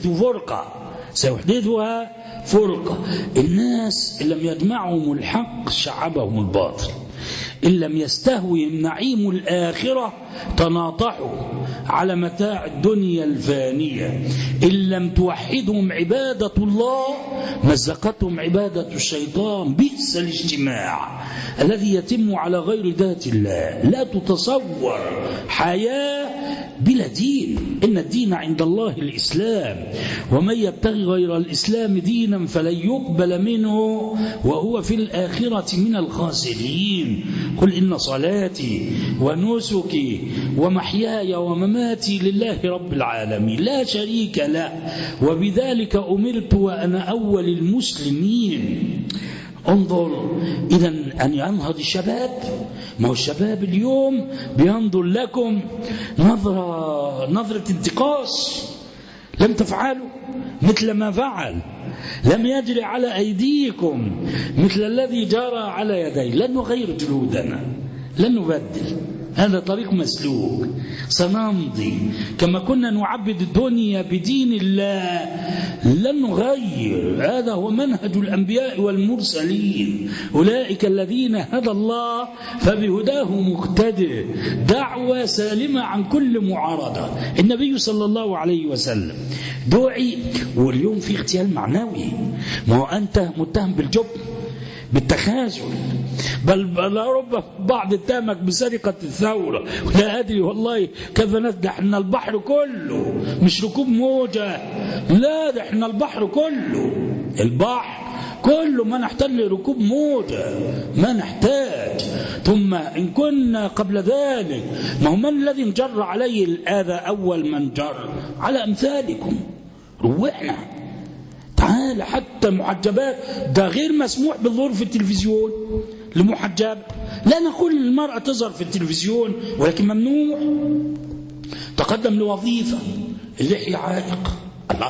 سيحدثها فرقة. الناس إن لم يجمعهم الحق شعبهم الباطل، إن لم يستهوهم نعيم الآخرة تناطحوا على متاع الدنيا الفانية، إن لم توحدهم عبادة الله مزقتهم عبادة الشيطان. بئس الاجتماع الذي يتم على غير ذات الله. لا تتصور حياة بلا دين. إن الدين عند الله الإسلام، ومن يبتغي غير الإسلام دينا فلن يقبل منه وهو في الآخرة من الخاسرين. قل إن صلاتي ونسكي ومحياي ومماتي لله رب العالمين لا شريك له وبذلك أمرت وأنا أول المسلمين. انظر إذن أن ينهض الشباب. ما هو الشباب اليوم بينظر لكم نظرة انتقاص. لم تفعلوا مثل ما فعل، لم يجري على أيديكم مثل الذي جرى على يديه. لن نغير جلودنا، لن نبدل، هذا طريق مسلوك، سنمضي كما كنا نعبد الدنيا بدين الله، لن نغير. هذا هو منهج الأنبياء والمرسلين، أولئك الذين هدى الله فبهداه مقتدى، دعوة سالمة عن كل معارضة. النبي صلى الله عليه وسلم دعي، واليوم في اغتيال معنوي، ما هو أنت متهم بالجبن، بالتخاذل، بل رب بعض اتهمك بسرقة الثورة. لا أدري والله كيف ندح ان البحر كله مش ركوب موجة، لا ده احنا البحر كله، البحر كله ما نحتاج لركوب موجة، ما نحتاج. ثم إن كنا قبل ذلك، ما هو من الذي انجر عليه الآذى؟ أول من جر على أمثالكم، روحنا تعال. حتى المحجبات ده غير مسموح بالظهور في التلفزيون لمحجب، لا نقول المرأة تظهر في التلفزيون، ولكن ممنوع تقدم لوظيفة، اللحية عائق. الله،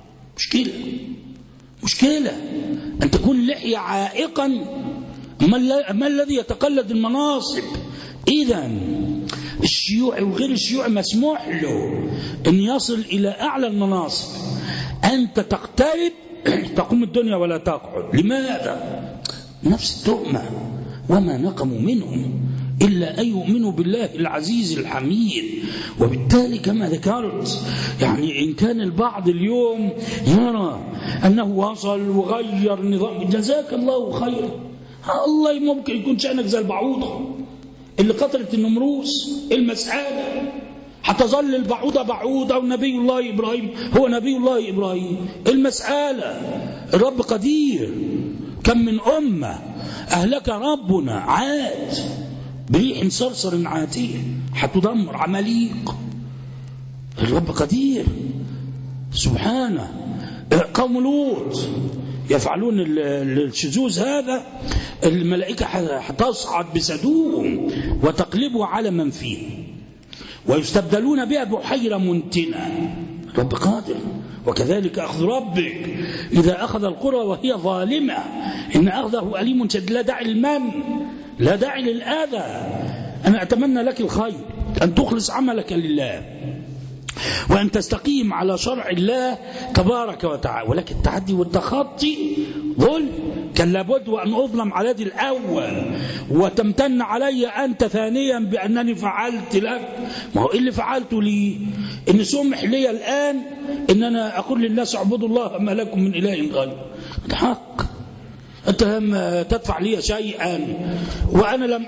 مشكلة أن تكون اللحية عائقا. ما الذي يتقلد المناصب؟ إذن الشيوعي وغير الشيوعي مسموح له أن يصل إلى أعلى المناصب. أنت تقترب تقوم الدنيا ولا تقعد. لماذا؟ نفس التهمة. وما نقموا منهم إلا أن يؤمنوا بالله العزيز الحميد. وبالتالي كما ذكرت، يعني إن كان البعض اليوم يرى أنه وصل وغير نظام، جزاك الله خيرا، الله ممكن يكون شأنك زي البعوضة اللي قتلت النمروس. المسألة حتظل البعوضة بعوضة، ونبي الله إبراهيم هو نبي الله إبراهيم. المسألة الرب قدير. كم من أمة أهلك ربنا عاد بريح صرصر عاتيه حتدمر عماليق. الرب قدير سبحانه. قوم لوط يفعلون الشذوذ هذا، الملائكة حتصعد بسدوم وتقلبه على من فيه، ويستبدلون بها بحيرة منتنة. رب قادر. وكذلك أخذ ربك إذا أخذ القرى وهي ظالمة إن أخذه أليم شديد. لا داعي للمن، لا داعي للآذى. أنا أتمنى لك الخير، أن تخلص عملك لله، وأن تستقيم على شرع الله تبارك وتعالى. ولكن التعدي والتخطي ظلم. كان لابد وأن أظلم على يدي الأول وتمتن علي أنت ثانيا بأنني فعلت لك. ما هو اللي فعلته لي إن سمح لي الآن إن أنا أقول للناس اعبدوا الله ما لكم من إله غيره. ده حق. أنت لم تدفع لي شيئا وأنا لم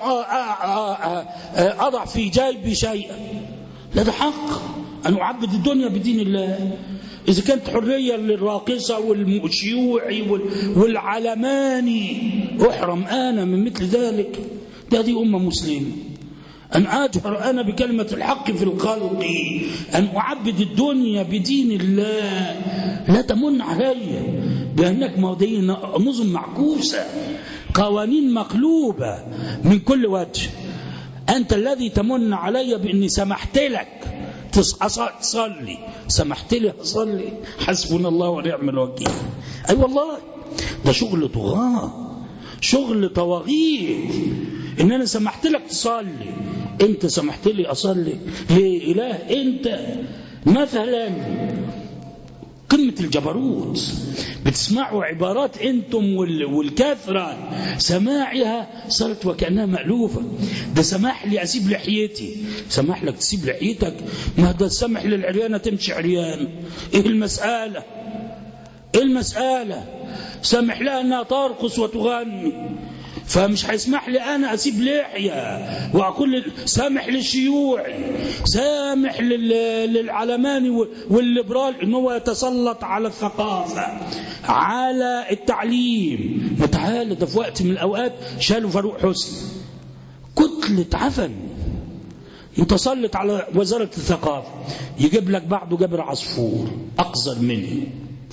أضع في جيبي شيئا، لا ده حق أن أعبد الدنيا بدين الله. إذا كانت حرية للراقصة والشيوعي والعلماني، أحرم أنا من مثل ذلك؟ ده دي أمة مسلمة. أن أجهر أنا بكلمة الحق في الخلق، أن أعبد الدنيا بدين الله. لا تمن علي بأنك مودين نظم معكوسة، قوانين مقلوبة من كل وجه. أنت الذي تمن علي بأني سمحت لك تصلي، سمحت لي أصلي، حسبنا الله ونعم الوكيل. أي والله ده شغل طغاة، شغل طواغيت. إن أنا سمحت لك تصلي، أنت سمحت لي أصلي ليه؟ إله أنت. مثلا قمة الجبروت، بتسمعوا عبارات أنتم والكثرة سماعها صارت وكأنها مألوفة. ده سمح لي أسيب لحيتي، سمح لك تسيب لحيتك؟ ما ده سمح للعريانة تمشي عريان. إيه المسألة؟ إيه المسألة؟ سمح لها أنها ترقص وتغني، فمش هيسمح لي أنا أسيب لحية وأقول سامح للشيوعي، سامح للعلماني والليبرال إنه يتسلط على الثقافة، على التعليم. وتعالى ده في وقت من الأوقات شالوا فاروق حسني، كتلة عفن، متسلط على وزارة الثقافة، يجيب لك بعده جابر عصفور أقذر منه.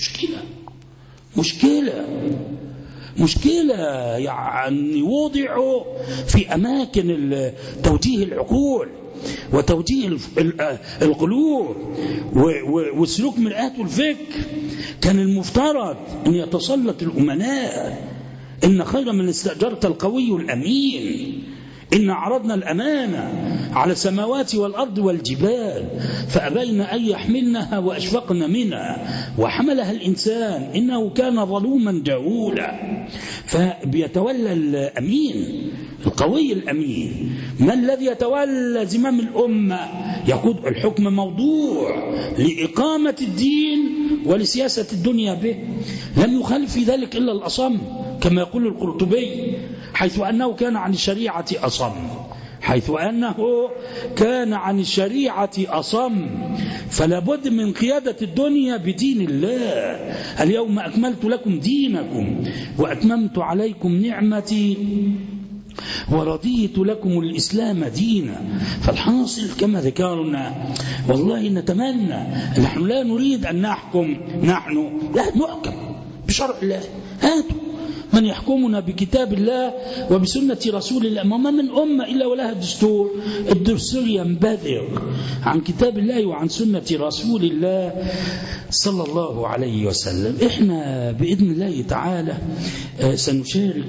مشكلة يعني وضعوا في أماكن توجيه العقول. وتوجيه القلوب والسلوك مرآة الفكر. كان المفترض أن يتسلط الأمناء. إن خير من استأجرت القوي الأمين. إن عرضنا الأمانة على السماوات والأرض والجبال فأبين أن يحملنها وأشفقن منها وحملها الإنسان إنه كان ظلوما جهولا. فبيتولى الأمين القوي الأمين. ما الذي يتولى زمام الأمة يقود الحكم موضوع لإقامة الدين ولسياسة الدنيا به. لم يخالف في ذلك إلا الأصم كما يقول القرطبي حيث أنه كان عن الشريعة أصم. حيث أنه كان عن الشريعة أصم فلا بد من قيادة الدنيا بدين الله. اليوم أكملت لكم دينكم وأتممت عليكم نعمتي ورضيت لكم الإسلام دينا. فالحاصل كما ذكرنا والله نتمنى، نحن لا نريد أن نحكم، نحن لا نحكم بشرع الله. هاتوا من يحكمنا بكتاب الله وبسنة رسول الله. ما من أمة إلا ولها دستور. الدستور ينبثق عن كتاب الله وعن سنة رسول الله صلى الله عليه وسلم. إحنا بإذن الله تعالى سنشارك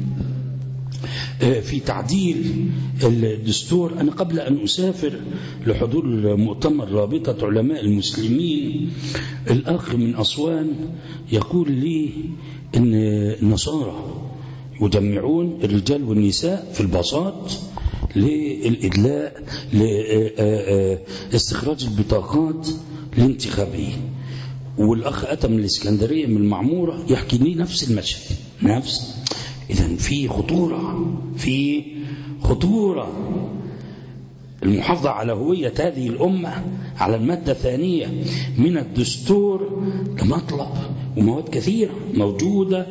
في تعديل الدستور. أنا قبل أن أسافر لحضور مؤتمر رابطة علماء المسلمين الأخ من أسوان يقول لي إن النصارى يجمعون الرجال والنساء في الباصات للإدلاء لاستخراج البطاقات الانتخابية. والأخ أتى من الإسكندرية من المعمورة يحكي لي نفس المشهد نفس. إذن في خطورة المحافظة على هوية هذه الأمة على المادة الثانية من الدستور كمطلب ومواد كثيرة موجودة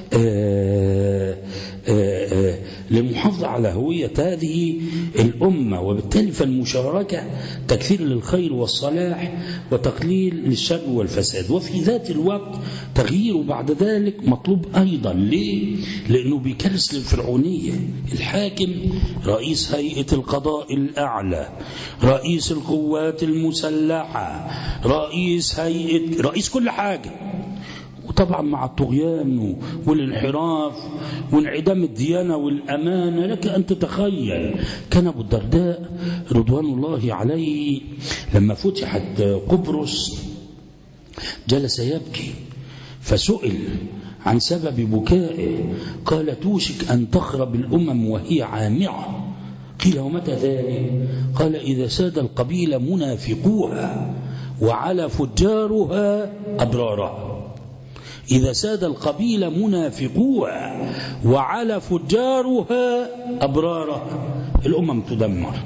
للمحافظة على هوية هذه الأمة. وبالتالي فالمشاركة تكثير للخير والصلاح وتقليل للشر والفساد. وفي ذات الوقت تغيير بعد ذلك مطلوب أيضا. ليه؟ لأنه بيكرس للفرعونية. الحاكم رئيس هيئة القضاء الأعلى، رئيس القوات المسلحة، رئيس كل حاجة. وطبعا مع الطغيان والانحراف وانعدام الديانة والأمانة لك أن تتخيل. كان أبو الدرداء رضوان الله عليه لما فتحت قبرص جلس يبكي فسئل عن سبب بكائه قال توشك أن تخرب الأمم وهي عامعة. قيل ومتى ذلك؟ قال إذا ساد القبيلة منافقوها وعلى فجارها أبرارها. إذا ساد القبيلة منافقوها وعلى فجارها أبرارها الأمم تدمر.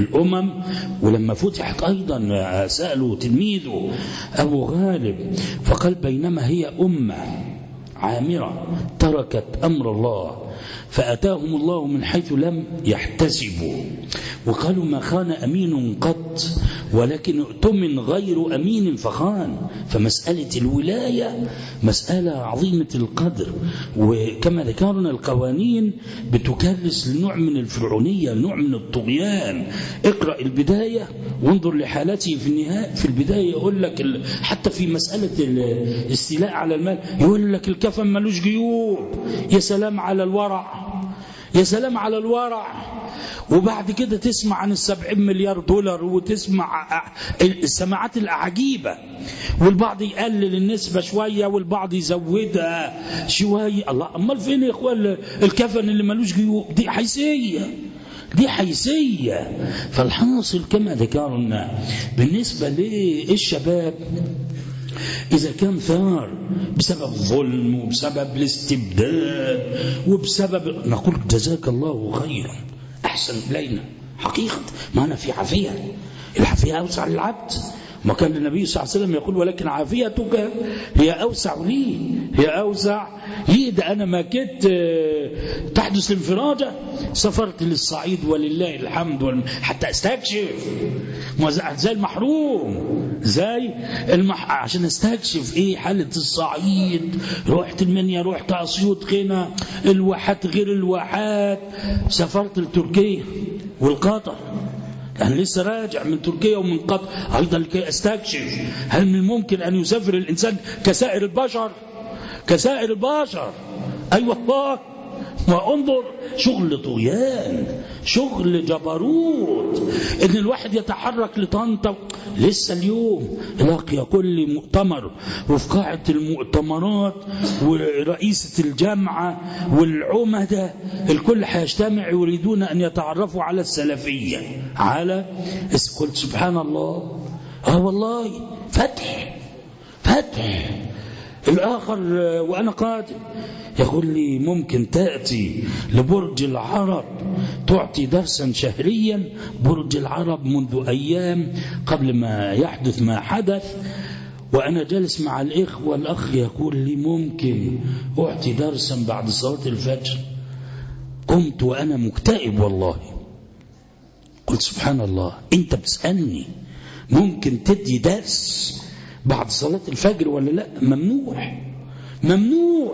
ولما فتحت أيضا سألوا تلميذه أبو غالب فقال بينما هي أمة عامرة تركت أمر الله فأتاهم الله من حيث لم يحتسبوا وقالوا ما خان أمين قط ولكن اؤتمن غير أمين فخان. فمسألة الولاية مسألة عظيمة القدر. وكما ذكرنا القوانين بتكرس لنوع من الفرعونية، نوع من الطغيان. اقرأ البداية وانظر لحالته في النهاية. في البداية يقول لك حتى في مسألة الاستيلاء على المال يقول لك الكفن ملوش جيوب. يا سلام على الورع، يا سلام على الورع. وبعد كده تسمع عن 70 مليار دولار وتسمع السماعات العجيبة. والبعض يقلل النسبة شوية والبعض يزودها شوية. الله، أمال فين يا إخوان الكفن اللي ملوش جيوب؟ دي حيثية. فالحاصل كما ذكرنا بالنسبة للشباب إذا كان ثار بسبب ظلم وبسبب الاستبداد وبسبب نقول جزاك الله خيرا أحسن إلينا حقيقة. ما أنا في عافية، العافية أوسع للعبد. ما كان النبي صلى الله عليه وسلم يقول ولكن عافيتك هي أوسع لي، هي أوسع لي. ده أنا ما كنت تحدث الانفراجة سافرت للصعيد ولله الحمد حتى استكشف زي المحروم عشان استكشف ايه حالة الصعيد. رحت المنيا، رحت أسيوط، غنى الواحات غير الواحات. سافرت لتركيا والقطر أنا لسه راجع من تركيا ومن قطر أيضا لكي أستكشف هل من الممكن أن يسافر الإنسان كسائر البشر؟ كسائر البشر. أي والله. وانظر شغل طغيان، شغل جبروت، ان الواحد يتحرك لطنطا. لسه اليوم لاقي كل مؤتمر وفي قاعة المؤتمرات ورئيسة الجامعة والعمدة الكل هيجتمع يريدون ان يتعرفوا على السلفية، على قلت سبحان الله. والله فتح. الآخر وأنا قادم يقول لي ممكن تأتي لبرج العرب تعطي درسا شهريا. برج العرب منذ أيام قبل ما يحدث ما حدث وأنا جالس مع الإخوة، الأخ يقول لي ممكن أعطي درسا بعد صلاة الفجر. قمت وأنا مكتئب والله. قلت سبحان الله، أنت بتسألني ممكن تدي درس بعد صلاة الفجر ولا لا؟ ممنوع.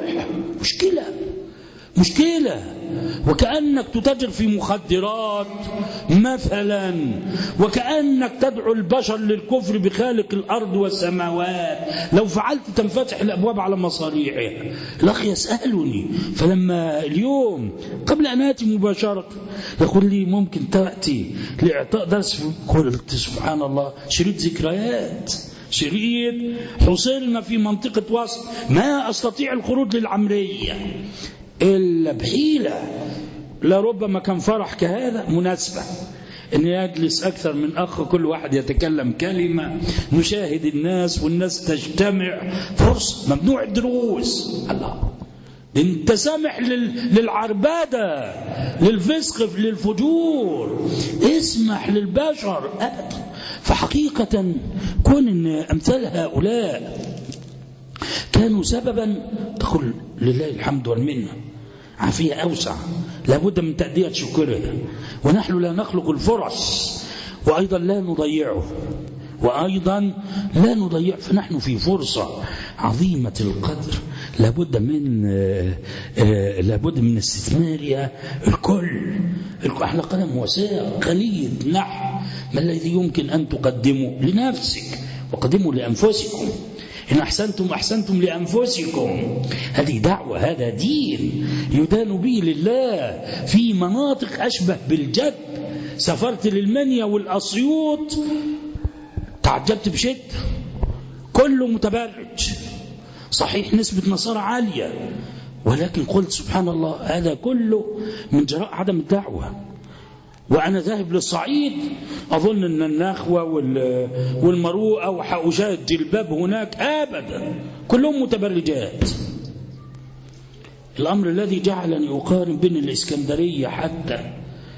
مشكلة. وكأنك تتاجر في مخدرات مثلا، وكأنك تدعو البشر للكفر بخالق الأرض والسماوات. لو فعلت تنفتح الأبواب على مصاريعها. الأخ يسألني فلما اليوم قبل أن آتي مباشرة يقول لي ممكن تأتي لإعطاء درس. قلت سبحان الله، شريط ذكريات، شريط حصلنا في منطقة وسط ما أستطيع الخروج للعمرية إلا بحيلة. لربما كان فرح كهذا مناسبة أن يجلس أكثر من أخ، كل واحد يتكلم كلمة، نشاهد الناس والناس تجتمع، فرصة. ممنوع الدروس. الله، انت سامح للعربادة، للفسق، للفجور، اسمح للبشر أبدا. فحقيقة كون ان امثال هؤلاء كانوا سببا، تقول لله الحمد والمنه، عافية أوسع لابد من تأدية شكرها. ونحن لا نخلق الفرص وأيضا لا نضيع، فنحن في فرصة عظيمة القدر لابد من استثمارها. الكل على قلم وساق قليل نحو ما الذي يمكن أن تقدمه لنفسك وقدموا لأنفسكم. إن أحسنتم لأنفسكم. هذه دعوة، هذا دين يدان به لله في مناطق أشبه بالجد. سافرت للمنيا والأسيوط تعجبت بشدة، كله متبرج. صحيح نسبة نصارى عالية، ولكن قلت سبحان الله هذا كله من جراء عدم الدعوة. وأنا ذاهب للصعيد أظن أن النخوة والمروءة وحاجات جلباب هناك أبدا كلهم متبرجات. الأمر الذي جعلني أقارن بين الإسكندرية حتى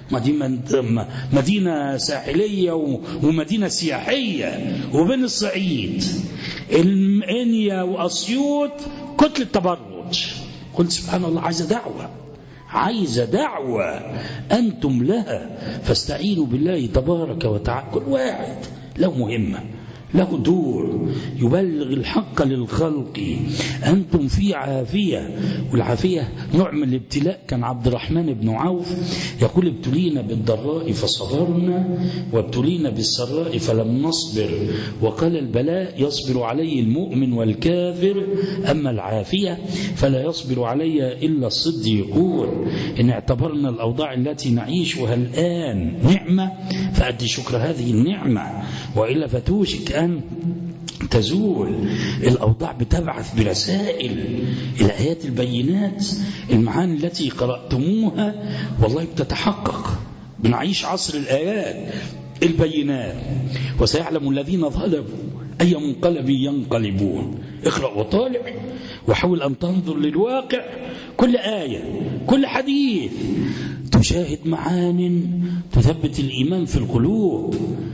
مدينة ساحلية ومدينة سياحية وبين الصعيد المنيا وأسيوط كتلة تبرج. قلت سبحان الله عايزة دعوة أنتم لها، فاستعينوا بالله تبارك وتعالى. كل واحد له مهمة، له دور يبلغ الحق للخلق. أنتم في عافية، والعافية نوع من الابتلاء. كان عبد الرحمن بن عوف يقول ابتلينا بالضراء فصبرنا وابتلينا بالسراء فلم نصبر، وقال البلاء يصبر عليه المؤمن والكافر، أما العافية فلا يصبر علي إلا الصديقون. إن اعتبرنا الأوضاع التي نعيشها الآن نعمة فأدي شكر هذه النعمة، وإلا فتوشك أن تزول. الأوضاع بتبعث برسائل، الآيات البينات، المعاني التي قرأتموها والله بتتحقق. بنعيش عصر الآيات البينات. وسيعلم الذين ظلموا أي منقلب ينقلبون. اقرأ وطالع وحاول أن تنظر للواقع. كل آية، كل حديث تشاهد معان تثبت الإيمان في القلوب.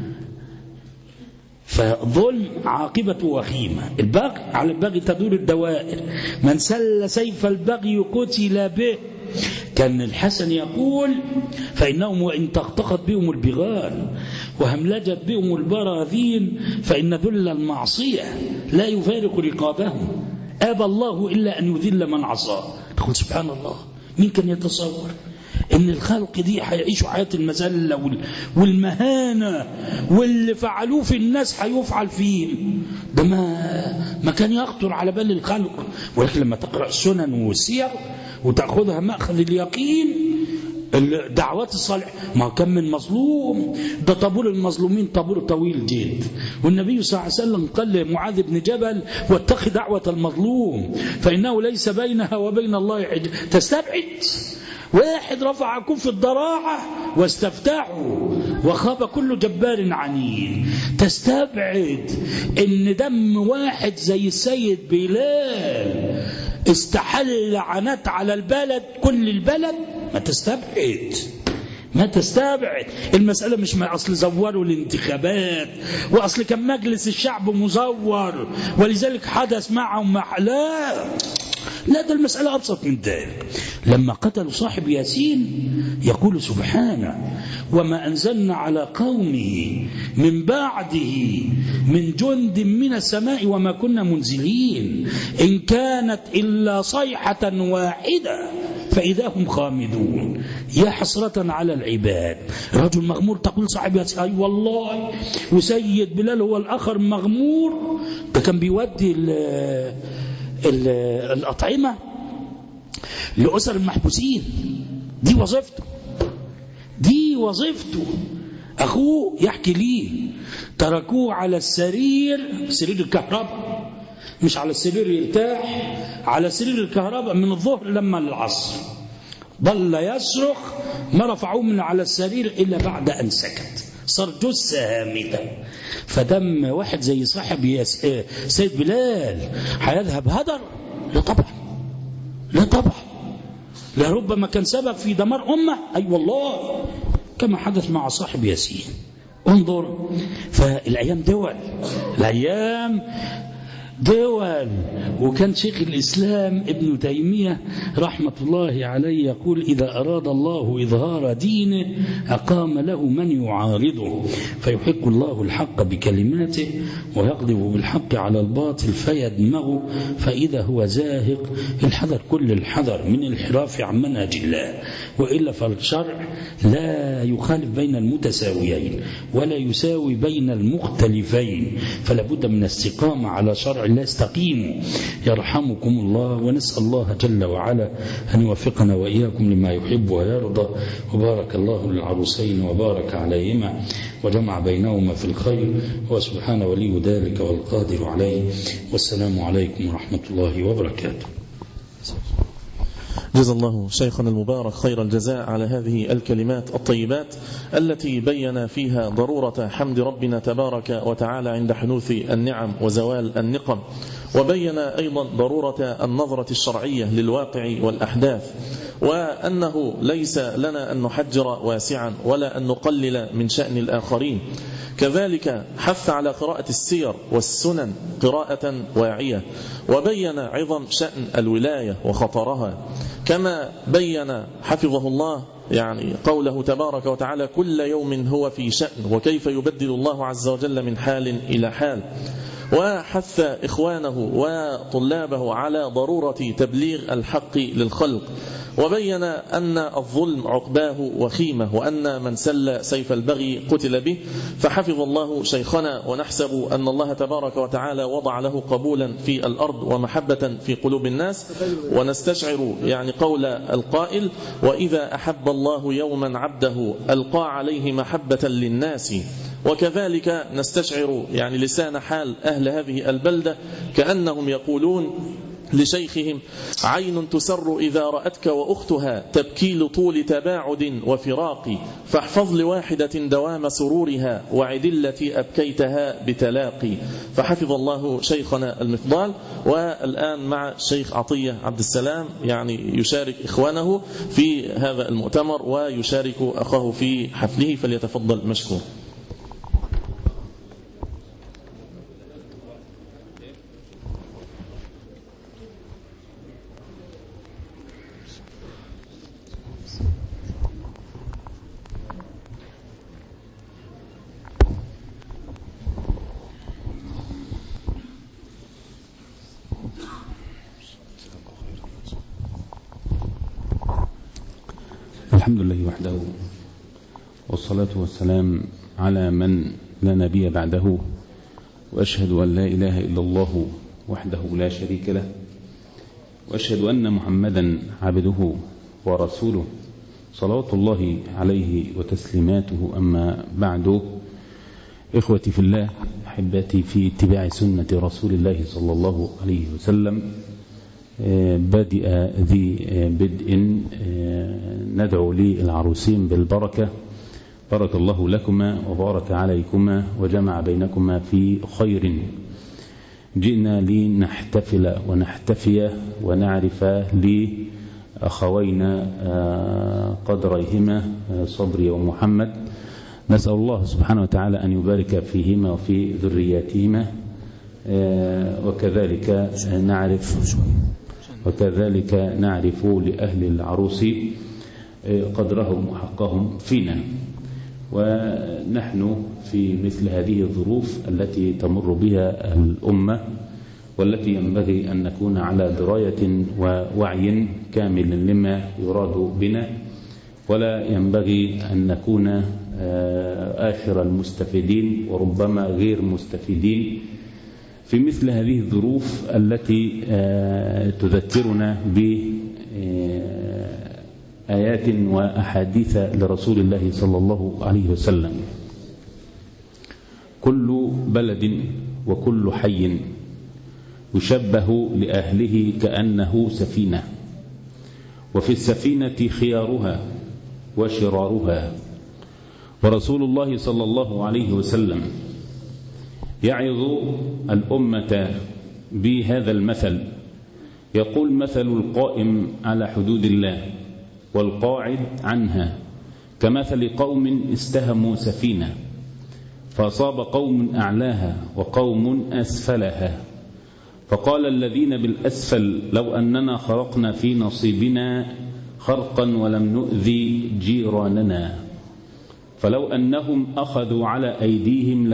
فظلم عاقبة وخيمة. البغي على البغي تدور الدوائر. من سل سيف البغي قتل به. كان الحسن يقول فإنهم وإن تغتقت بهم البغال وهملجت بهم البراذين فإن ذل المعصية لا يفارق رقابهم. أبى الله إلا أن يذل من عصاه. تقول سبحان الله، مين كان يتصور إن الخلق دي هيعيشوا حياة المذلة والمهانة، واللي فعلوه في الناس هيفعل فيهم. ده ما كان يخطر على بال الخلق. ولكن لما تقرأ السنن والسير وتأخذها مأخذ اليقين، دعوات الصالح، ما كان من مظلوم، ده طابور المظلومين طابور طويل جدا. والنبي صلى الله عليه وسلم قال لمعاذ بن جبل: واتق دعوة المظلوم فإنه ليس بينها وبين الله حجاب. تستبعد واحد رفع كف الضراعة واستفتحوا وخاب كل جبار عنيد. تستبعد ان دم واحد زي السيد بلال استحل لعنات على البلد، كل البلد. ما تستبعد. المسألة مش ما أصل زوروا الانتخابات وأصل كان مجلس الشعب مزور ولذلك حدث معهم لا، ده المسألة أبسط من ذلك. لما قتلوا صاحب ياسين يقول سبحانه: وما أنزلنا على قومه من بعده من جند من السماء وما كنا منزلين إن كانت إلا صيحة واحدة فإذا هم خامدون. يا حسرة على العباد. رجل مغمور تقول صاحب ياسين، أي والله. وسيد بلال هو الآخر مغمور، ده كان بيودي الأطعمة لأسر المحبوسين. دي وظيفته. أخوه يحكي ليه تركوه على سرير الكهرباء، مش على السرير يرتاح، على سرير الكهرباء من الظهر لما للعصر. ضل يصرخ، ما رفعوه من على السرير إلا بعد أن سكت، صار جثة هامدة. فدم واحد زي صاحب سيد بلال هيذهب هدر؟ لا طبعا. لربما كان سبب في دمار أمة، أي والله، كما حدث مع صاحب ياسين. انظر، فالأيام دول. وكان شيخ الإسلام ابن تيمية رحمة الله عليه يقول: إذا أراد الله إظهار دينه أقام له من يعارضه فيحق الله الحق بكلماته ويقذف بالحق على الباطل فيدمغه فإذا هو زاهق. الحذر كل الحذر من الانحراف عن منهج الله، وإلا فالشرع لا يخالف بين المتساويين ولا يساوي بين المختلفين، فلا بد من استقامة على شرع الله. استقيموا يرحمكم الله. ونسأل الله جل وعلا أن يوفقنا وإياكم لما يحب ويرضى. وبارك الله للعروسين وبارك عليهما وجمع بينهما في الخير، وسبحان ولي ذلك والقادر عليه. والسلام عليكم ورحمة الله وبركاته. جزا الله شيخنا المبارك خير الجزاء على هذه الكلمات الطيبات التي بين فيها ضرورة حمد ربنا تبارك وتعالى عند حدوث النعم وزوال النقم، وبين أيضا ضرورة النظرة الشرعية للواقع والأحداث، وأنه ليس لنا أن نحجر واسعا ولا أن نقلل من شأن الآخرين. كذلك حث على قراءة السير والسنن قراءة واعية، وبين عظم شأن الولاية وخطرها، كما بين حفظه الله قوله تبارك وتعالى: كل يوم هو في شأن، وكيف يبدل الله عز وجل من حال إلى حال. وحث إخوانه وطلابه على ضرورة تبليغ الحق للخلق، وبين أن الظلم عقباه وخيمة، وأن من سل سيف البغي قتل به. فحفظ الله شيخنا، ونحسب أن الله تبارك وتعالى وضع له قبولا في الأرض ومحبة في قلوب الناس. ونستشعر قول القائل: وإذا أحب الله يوما عبده ألقى عليه محبة للناس. وكذلك نستشعر لسان حال أهل هذه البلدة كأنهم يقولون لشيخهم: عين تسر إذا رأتك وأختها تبكي لطول تباعد وفراق، فاحفظ لواحدة دوام سرورها وعد التي أبكيتها بتلاقي. فحفظ الله شيخنا المفضال. والآن مع الشيخ عطية عبد السلام يشارك إخوانه في هذا المؤتمر ويشارك أخاه في حفله، فليتفضل مشكور. الحمد لله وحده، والصلاة والسلام على من لا نبي بعده، وأشهد أن لا إله إلا الله وحده لا شريك له، وأشهد أن محمدا عبده ورسوله صلوات الله عليه وتسليماته. أما بعد، إخوتي في الله، أحبتي في اتباع سنة رسول الله صلى الله عليه وسلم، بادئ ذي بدء ندعو للعروسين بالبركة. بارك الله لكما وبارك عليكما وجمع بينكما في خير. جئنا لنحتفل ونحتفي ونعرف لأخوينا قدريهما صبري ومحمد. نسأل الله سبحانه وتعالى أن يبارك فيهما وفي ذرياتهما، وكذلك نعرف لأهل العروس قدرهم وحقهم فينا. ونحن في مثل هذه الظروف التي تمر بها الأمة، والتي ينبغي أن نكون على دراية ووعي كامل لما يراد بنا، ولا ينبغي أن نكون آخر المستفيدين وربما غير مستفيدين في مثل هذه الظروف التي تذكرنا بآيات وأحاديث لرسول الله صلى الله عليه وسلم. كل بلد وكل حي يشبه لأهله كأنه سفينة، وفي السفينة خيارها وشرارها. ورسول الله صلى الله عليه وسلم يعظ الأمة بهذا المثل، يقول: مثل القائم على حدود الله والقاعد عنها كمثل قوم استهموا سفينة، فأصاب قوم أعلاها وقوم أسفلها، فقال الذين بالأسفل: لو أننا خرقنا في نصيبنا خرقا ولم نؤذي جيراننا، فلو أنهم أخذوا على أيديهم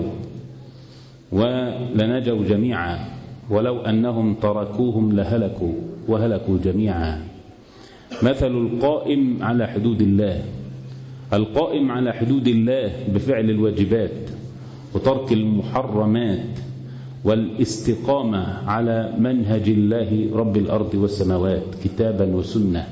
لنجوا جميعا، ولو أنهم تركوهم لهلكوا وهلكوا جميعا. مثل القائم على حدود الله، القائم على حدود الله بفعل الواجبات وترك المحرمات والاستقامة على منهج الله رب الأرض والسماوات كتابا وسنة.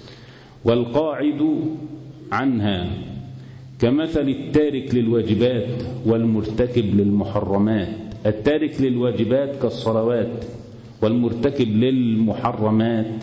والقاعد عنها كمثل التارك للواجبات والمرتكب للمحرمات. التارك للواجبات كالصلوات، والمرتكب للمحرمات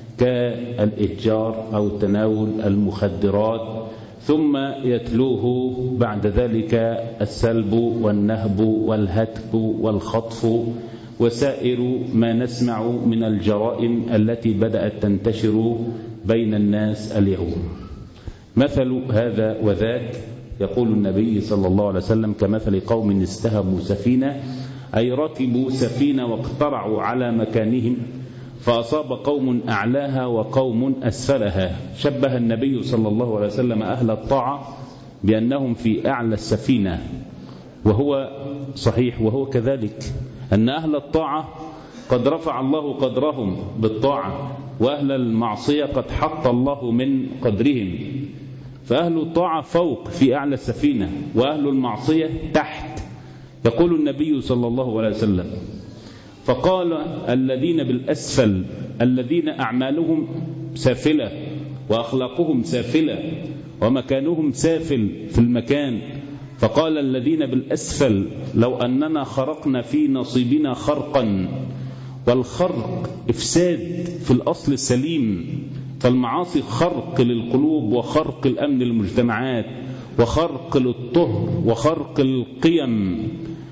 كالإتجار أو تناول المخدرات، ثم يتلوه بعد ذلك السلب والنهب والهتك والخطف وسائر ما نسمع من الجرائم التي بدأت تنتشر بين الناس اليوم. مثل هذا وذاك، يقول النبي صلى الله عليه وسلم: كمثل قوم استهموا سفينة، أي ركبوا سفينة واقترعوا على مكانهم، فأصاب قوم أعلاها وقوم أسفلها. شبه النبي صلى الله عليه وسلم أهل الطاعة بأنهم في أعلى السفينة، وهو صحيح، وهو كذلك، أن أهل الطاعة قد رفع الله قدرهم بالطاعة، وأهل المعصية قد حط الله من قدرهم. فأهل الطاعة فوق في أعلى السفينة، وأهل المعصية تحت. يقول النبي صلى الله عليه وسلم: فقال الذين بالأسفل، الذين أعمالهم سافلة وأخلاقهم سافلة ومكانهم سافل في المكان، فقال الذين بالأسفل: لو أننا خرقنا في نصيبنا خرقا. والخرق إفساد في الأصل السليم، فالمعاصي خرق للقلوب وخرق الأمن للمجتمعات وخرق للطهر وخرق القيم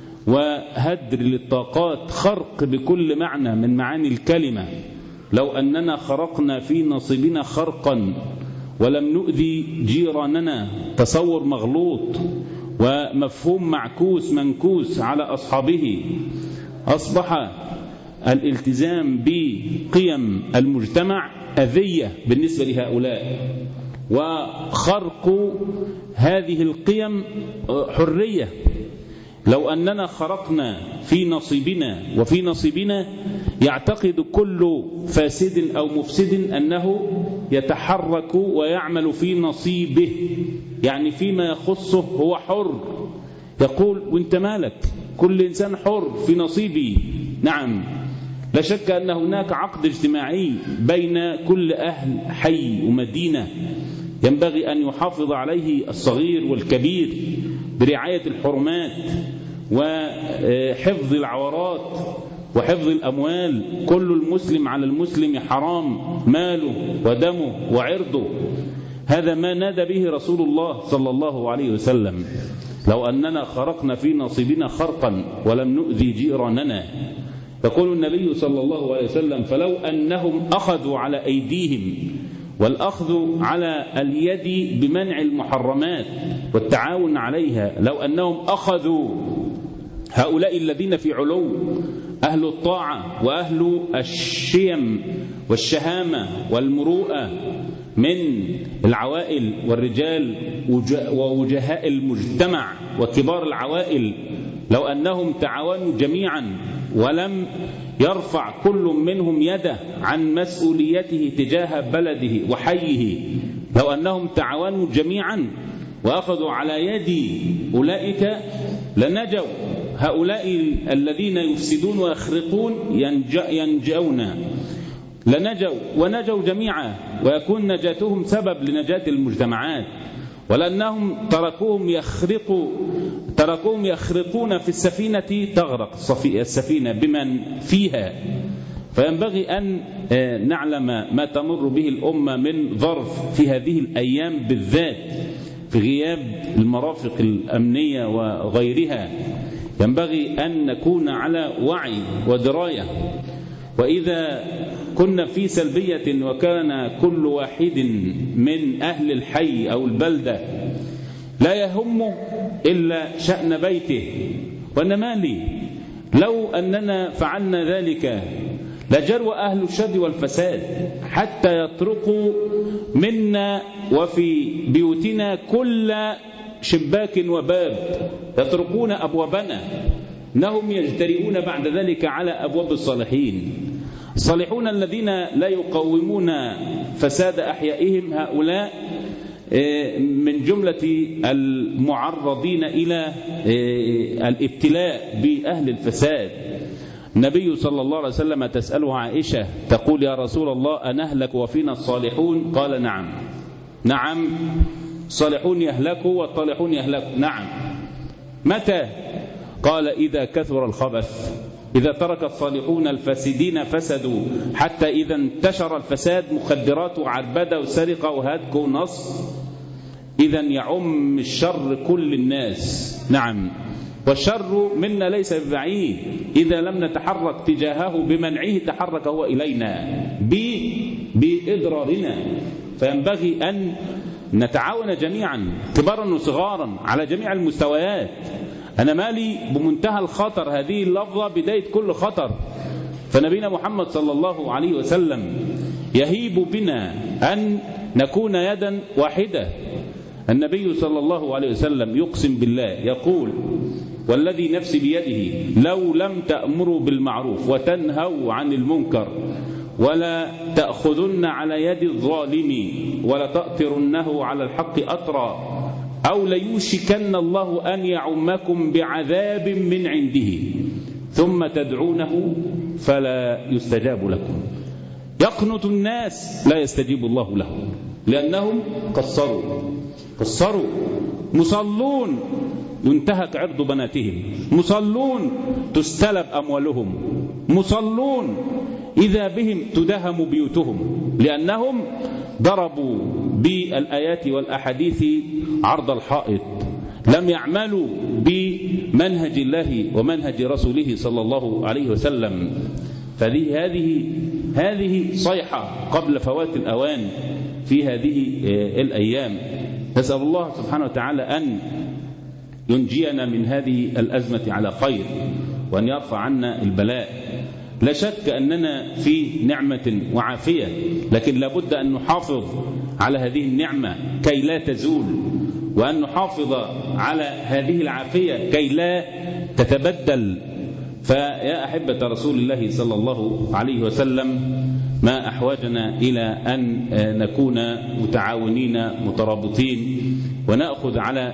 وهدر للطاقات، خرق بكل معنى من معاني الكلمة. لو أننا خرقنا في نصيبنا خرقا ولم نؤذي جيراننا، تصور مغلوط ومفهوم معكوس منكوس على أصحابه. أصبح الالتزام بقيم المجتمع أذية بالنسبة لهؤلاء، وخرق هذه القيم حرية. لو أننا خرقنا في نصيبنا وفي نصيبنا، يعتقد كل فاسد أو مفسد أنه يتحرك ويعمل في نصيبه، يعني فيما يخصه هو حر، يقول وانت مالك، كل إنسان حر في نصيبه. نعم، لا شك أن هناك عقد اجتماعي بين كل أهل حي ومدينة ينبغي أن يحافظ عليه الصغير والكبير برعاية الحرمات وحفظ العورات وحفظ الأموال. كل المسلم على المسلم حرام ماله ودمه وعرضه. هذا ما نادى به رسول الله صلى الله عليه وسلم. لو أننا خرقنا في نصيبنا خرقا ولم نؤذي جيراننا. يقول النبي صلى الله عليه وسلم: فلو أنهم أخذوا على أيديهم، والأخذ على اليد بمنع المحرمات والتعاون عليها، لو أنهم أخذوا هؤلاء الذين في علو، أهل الطاعة وأهل الشيم والشهامة والمروءة من العوائل والرجال ووجهاء المجتمع وكبار العوائل، لو أنهم تعاونوا جميعا ولم يرفع كل منهم يده عن مسؤوليته تجاه بلده وحيه، لو أنهم تعاونوا جميعا وأخذوا على يد أولئك لنجوا. هؤلاء الذين يفسدون ويخرقون ينجون، لنجوا ونجوا جميعا، ويكون نجاتهم سبب لنجاة المجتمعات. ولأنهم تركوهم يخرقون في السفينة تغرق السفينة بمن فيها. فينبغي أن نعلم ما تمر به الأمة من ظرف في هذه الأيام بالذات، في غياب المرافق الأمنية وغيرها. ينبغي أن نكون على وعي ودراية. وإذا كنا في سلبية وكان كل واحد من أهل الحي أو البلدة لا يهم إلا شأن بيته وإنما لي، لو أننا فعلنا ذلك لجروا أهل الشر والفساد حتى يطرقوا منا وفي بيوتنا كل شباك وباب، يطرقون أبوابنا، إنهم يجترئون بعد ذلك على أبواب الصالحين. الصالحون الذين لا يقومون فساد أحيائهم، هؤلاء من جملة المعرضين إلى الابتلاء بأهل الفساد. النبي صلى الله عليه وسلم تسأله عائشة تقول: يا رسول الله أنهلك وفينا الصالحون؟ قال: نعم. نعم، الصالحون يهلكوا والطالحون يهلكوا. نعم. متى؟ قال: إذا كثر الخبث، إذا ترك الصالحون الفاسدين فسدوا، حتى إذا انتشر الفساد، مخدرات وعربدة وسرقة وهتك ونصب، إذا يعم الشر كل الناس. نعم، والشر منا ليس ببعيد، إذا لم نتحرك تجاهه بمنعه تحرك هو إلينا بإضرارنا. فينبغي أن نتعاون جميعا كبارا وصغارا على جميع المستويات. أنا مالي بمنتهى الخطر، هذه اللفظة بداية كل خطر. فنبينا محمد صلى الله عليه وسلم يهيب بنا أن نكون يدا واحدة. النبي صلى الله عليه وسلم يقسم بالله يقول: والذي نفسي بيده لو لم تأمروا بالمعروف وتنهوا عن المنكر ولا تأخذن على يد الظالم ولا تأطرنه على الحق أطرا، أو ليوشكن الله أن يعمكم بعذاب من عنده ثم تدعونه فلا يستجاب لكم. يقنط الناس لا يستجيب الله لهم لأنهم قصروا. مصلون ينتهك عرض بناتهم، مصلون تستلب أموالهم، مصلون إذا بهم تدهم بيوتهم، لأنهم ضربوا بالآيات والأحاديث عرض الحائط، لم يعملوا بمنهج الله ومنهج رسوله صلى الله عليه وسلم. هذه صيحة قبل فوات الأوان في هذه الأيام. نسأل الله سبحانه وتعالى أن ينجينا من هذه الأزمة على خير وأن يرفع عنا البلاء. لا شك أننا في نعمة وعافية، لكن لابد أن نحافظ على هذه النعمة كي لا تزول، وأن نحافظ على هذه العافية كي لا تتبدل. فيا أحبة رسول الله صلى الله عليه وسلم، ما أحوجنا إلى أن نكون متعاونين مترابطين ونأخذ على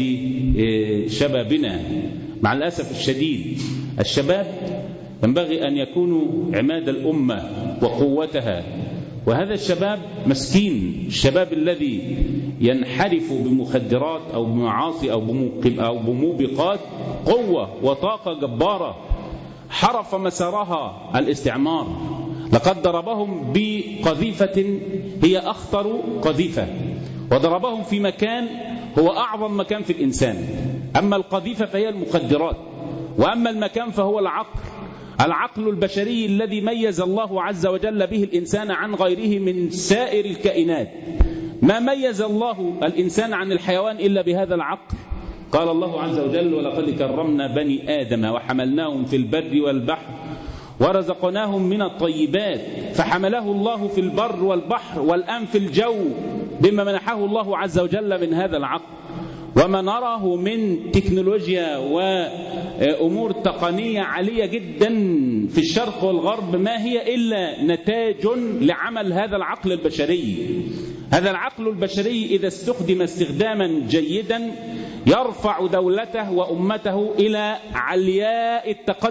يد شبابنا. مع الأسف الشديد الشباب ينبغي أن يكونوا عماد الأمة وقوتها، وهذا الشباب مسكين. الشباب الذي ينحرف بمخدرات أو بمعاصي أو بموبقات قوة وطاقة جبارة حرف مسارها الاستعمار. لقد ضربهم بقذيفة هي أخطر قذيفة، وضربهم في مكان هو أعظم مكان في الإنسان. أما القذيفة فهي المخدرات، وأما المكان فهو العقل البشري الذي ميز الله عز وجل به الإنسان عن غيره من سائر الكائنات. ما ميز الله الإنسان عن الحيوان إلا بهذا العقل. قال الله عز وجل: ولقد كرمنا بني آدم وحملناهم في البر والبحر ورزقناهم من الطيبات فحمله الله في البر والبحر والآن في الجو بما منحه الله عز وجل من هذا العقل. وما نراه من تكنولوجيا وأمور تقنية عالية جدا في الشرق والغرب ما هي إلا نتاج لعمل هذا العقل البشري. هذا العقل البشري إذا استخدم استخداما جيدا يرفع دولته وأمته إلى علياء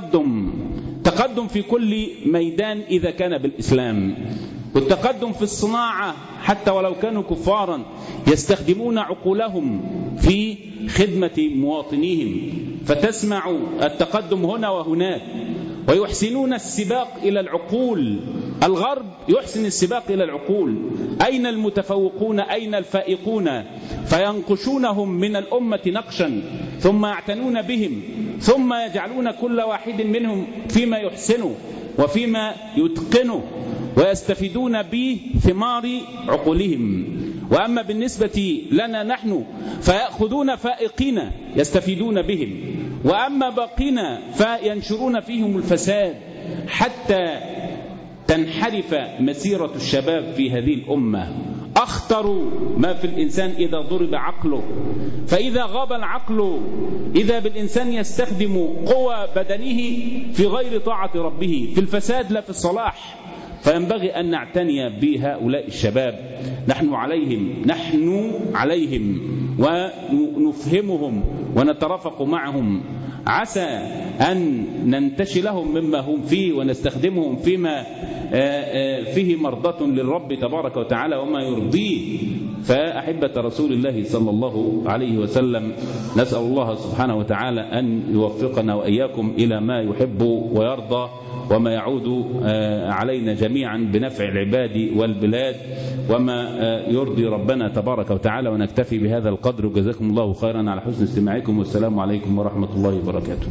التقدم في كل ميدان إذا كان بالإسلام، والتقدم في الصناعة حتى ولو كانوا كفارا يستخدمون عقولهم في خدمة مواطنيهم، فتسمع التقدم هنا وهناك، ويحسنون السباق إلى العقول. الغرب يحسن السباق إلى العقول. أين المتفوقون؟ أين الفائقون؟ فينقشونهم من الأمة نقشا، ثم يعتنون بهم، ثم يجعلون كل واحد منهم فيما يحسنه وفيما يتقنه ويستفيدون بثمار عقولهم. وأما بالنسبة لنا نحن فيأخذون فائقين يستفيدون بهم، وأما باقينا فينشرون فيهم الفساد حتى تنحرف مسيرة الشباب في هذه الأمة. أخطر ما في الإنسان إذا ضرب عقله، فإذا غاب العقل إذا بالإنسان يستخدم قوى بدنه في غير طاعة ربه، في الفساد لا في الصلاح. فينبغي أن نعتني بهؤلاء الشباب. نحن عليهم ونفهمهم ونترافق معهم، عسى أن ننتشلهم مما هم فيه ونستخدمهم فيما فيه مرضاة للرب تبارك وتعالى وما يرضيه. فأحبة رسول الله صلى الله عليه وسلم، نسأل الله سبحانه وتعالى أن يوفقنا وإياكم إلى ما يحب ويرضى وما يعود علينا جميعا بنفع العباد والبلاد وما يرضي ربنا تبارك وتعالى. ونكتفي بهذا القدر، وجزاكم الله خيرا على حسن استماعكم، والسلام عليكم ورحمة الله وبركاته.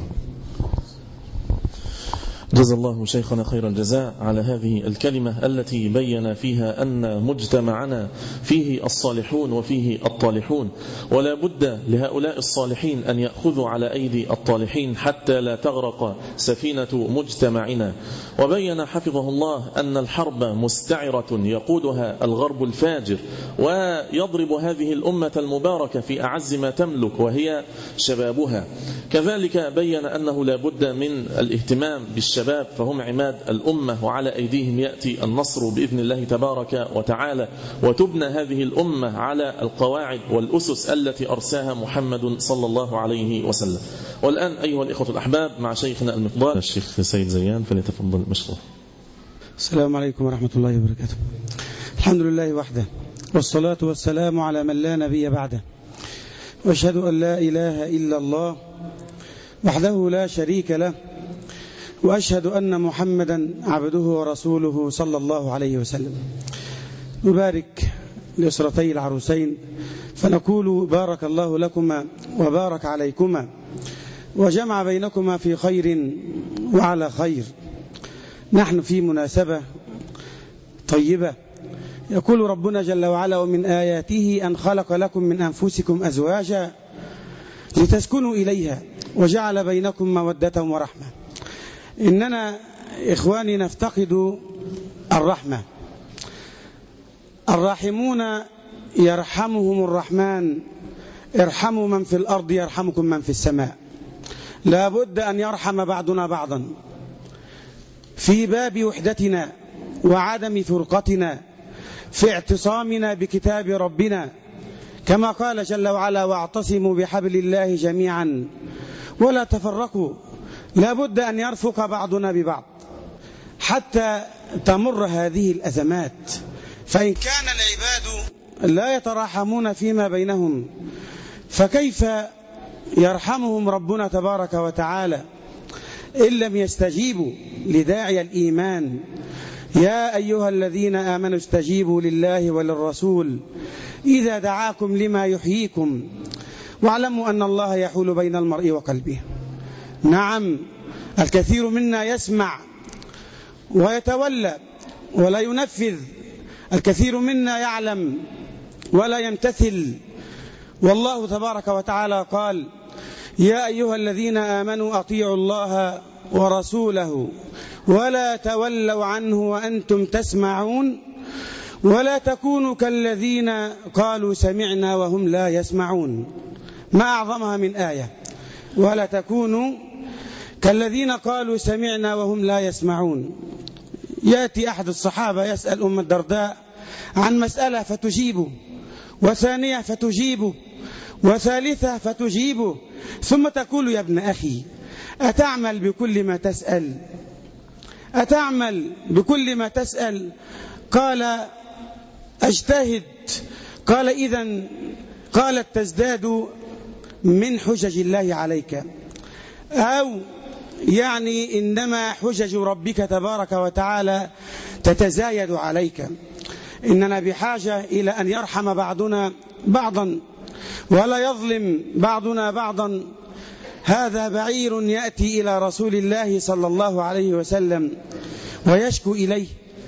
جزا الله شيخنا خير الجزاء على هذه الكلمة التي بين فيها أن مجتمعنا فيه الصالحون وفيه الطالحون، ولا بد لهؤلاء الصالحين أن يأخذوا على أيدي الطالحين حتى لا تغرق سفينة مجتمعنا. وبين حفظه الله أن الحرب مستعرة يقودها الغرب الفاجر، ويضرب هذه الأمة المباركة في أعز ما تملك وهي شبابها. كذلك بين أنه لا بد من الاهتمام بالشباب، فهم عماد الأمة، وعلى أيديهم يأتي النصر بإذن الله تبارك وتعالى، وتبنى هذه الأمة على القواعد والأسس التي أرساها محمد صلى الله عليه وسلم. والآن أيها الإخوة الأحباب مع شيخنا المقدار الشيخ سيد زيان، فليتفضل مشكور. السلام عليكم ورحمة الله وبركاته. الحمد لله وحده، والصلاة والسلام على من لا نبي بعده، وأشهد أن لا إله إلا الله وحده لا شريك له، وأشهد أن محمدا عبده ورسوله صلى الله عليه وسلم. نبارك لأسرتي العروسين فنقول بارك الله لكما وبارك عليكما وجمع بينكما في خير وعلى خير. نحن في مناسبة طيبة، يقول ربنا جل وعلا: ومن آياته أن خلق لكم من أنفسكم أزواجا لتسكنوا إليها وجعل بينكم مودة ورحمة. إننا إخواني نفتقد الرحمة. الراحمون يرحمهم الرحمن، ارحموا من في الأرض يرحمكم من في السماء. لا بد أن يرحم بعضنا بعضا في باب وحدتنا وعدم فرقتنا، في اعتصامنا بكتاب ربنا، كما قال جل وعلا: واعتصموا بحبل الله جميعا ولا تفرقوا. لا بد أن يرفق بعضنا ببعض حتى تمر هذه الأزمات. فإن كان العباد لا يتراحمون فيما بينهم فكيف يرحمهم ربنا تبارك وتعالى إن لم يستجيبوا لداعي الإيمان؟ يا أيها الذين آمنوا استجيبوا لله وللرسول إذا دعاكم لما يحييكم واعلموا أن الله يحول بين المرء وقلبه. نعم، الكثير منا يسمع ويتولى ولا ينفذ، الكثير منا يعلم ولا يمتثل. والله تبارك وتعالى قال: يا أيها الذين آمنوا أطيعوا الله ورسوله ولا تولوا عنه وأنتم تسمعون ولا تكونوا كالذين قالوا سمعنا وهم لا يسمعون. ما أعظمها من آية: ولا تكونوا كالذين قالوا سمعنا وهم لا يسمعون. يأتي أحد الصحابة يسأل أم الدرداء عن مسألة فتجيبه، وثانية فتجيبه، وثالثة فتجيبه، ثم تقول: يا ابن أخي أتعمل بكل ما تسأل؟ أتعمل بكل ما تسأل؟ قال: أجتهد. قال: إذن قالت: تزداد من حجج الله عليك، أو يعني إنما حجج ربك تبارك وتعالى تتزايد عليك. إننا بحاجة إلى أن يرحم بعضنا بعضا ولا يظلم بعضنا بعضا. هذا بعير يأتي إلى رسول الله صلى الله عليه وسلم ويشكو إليه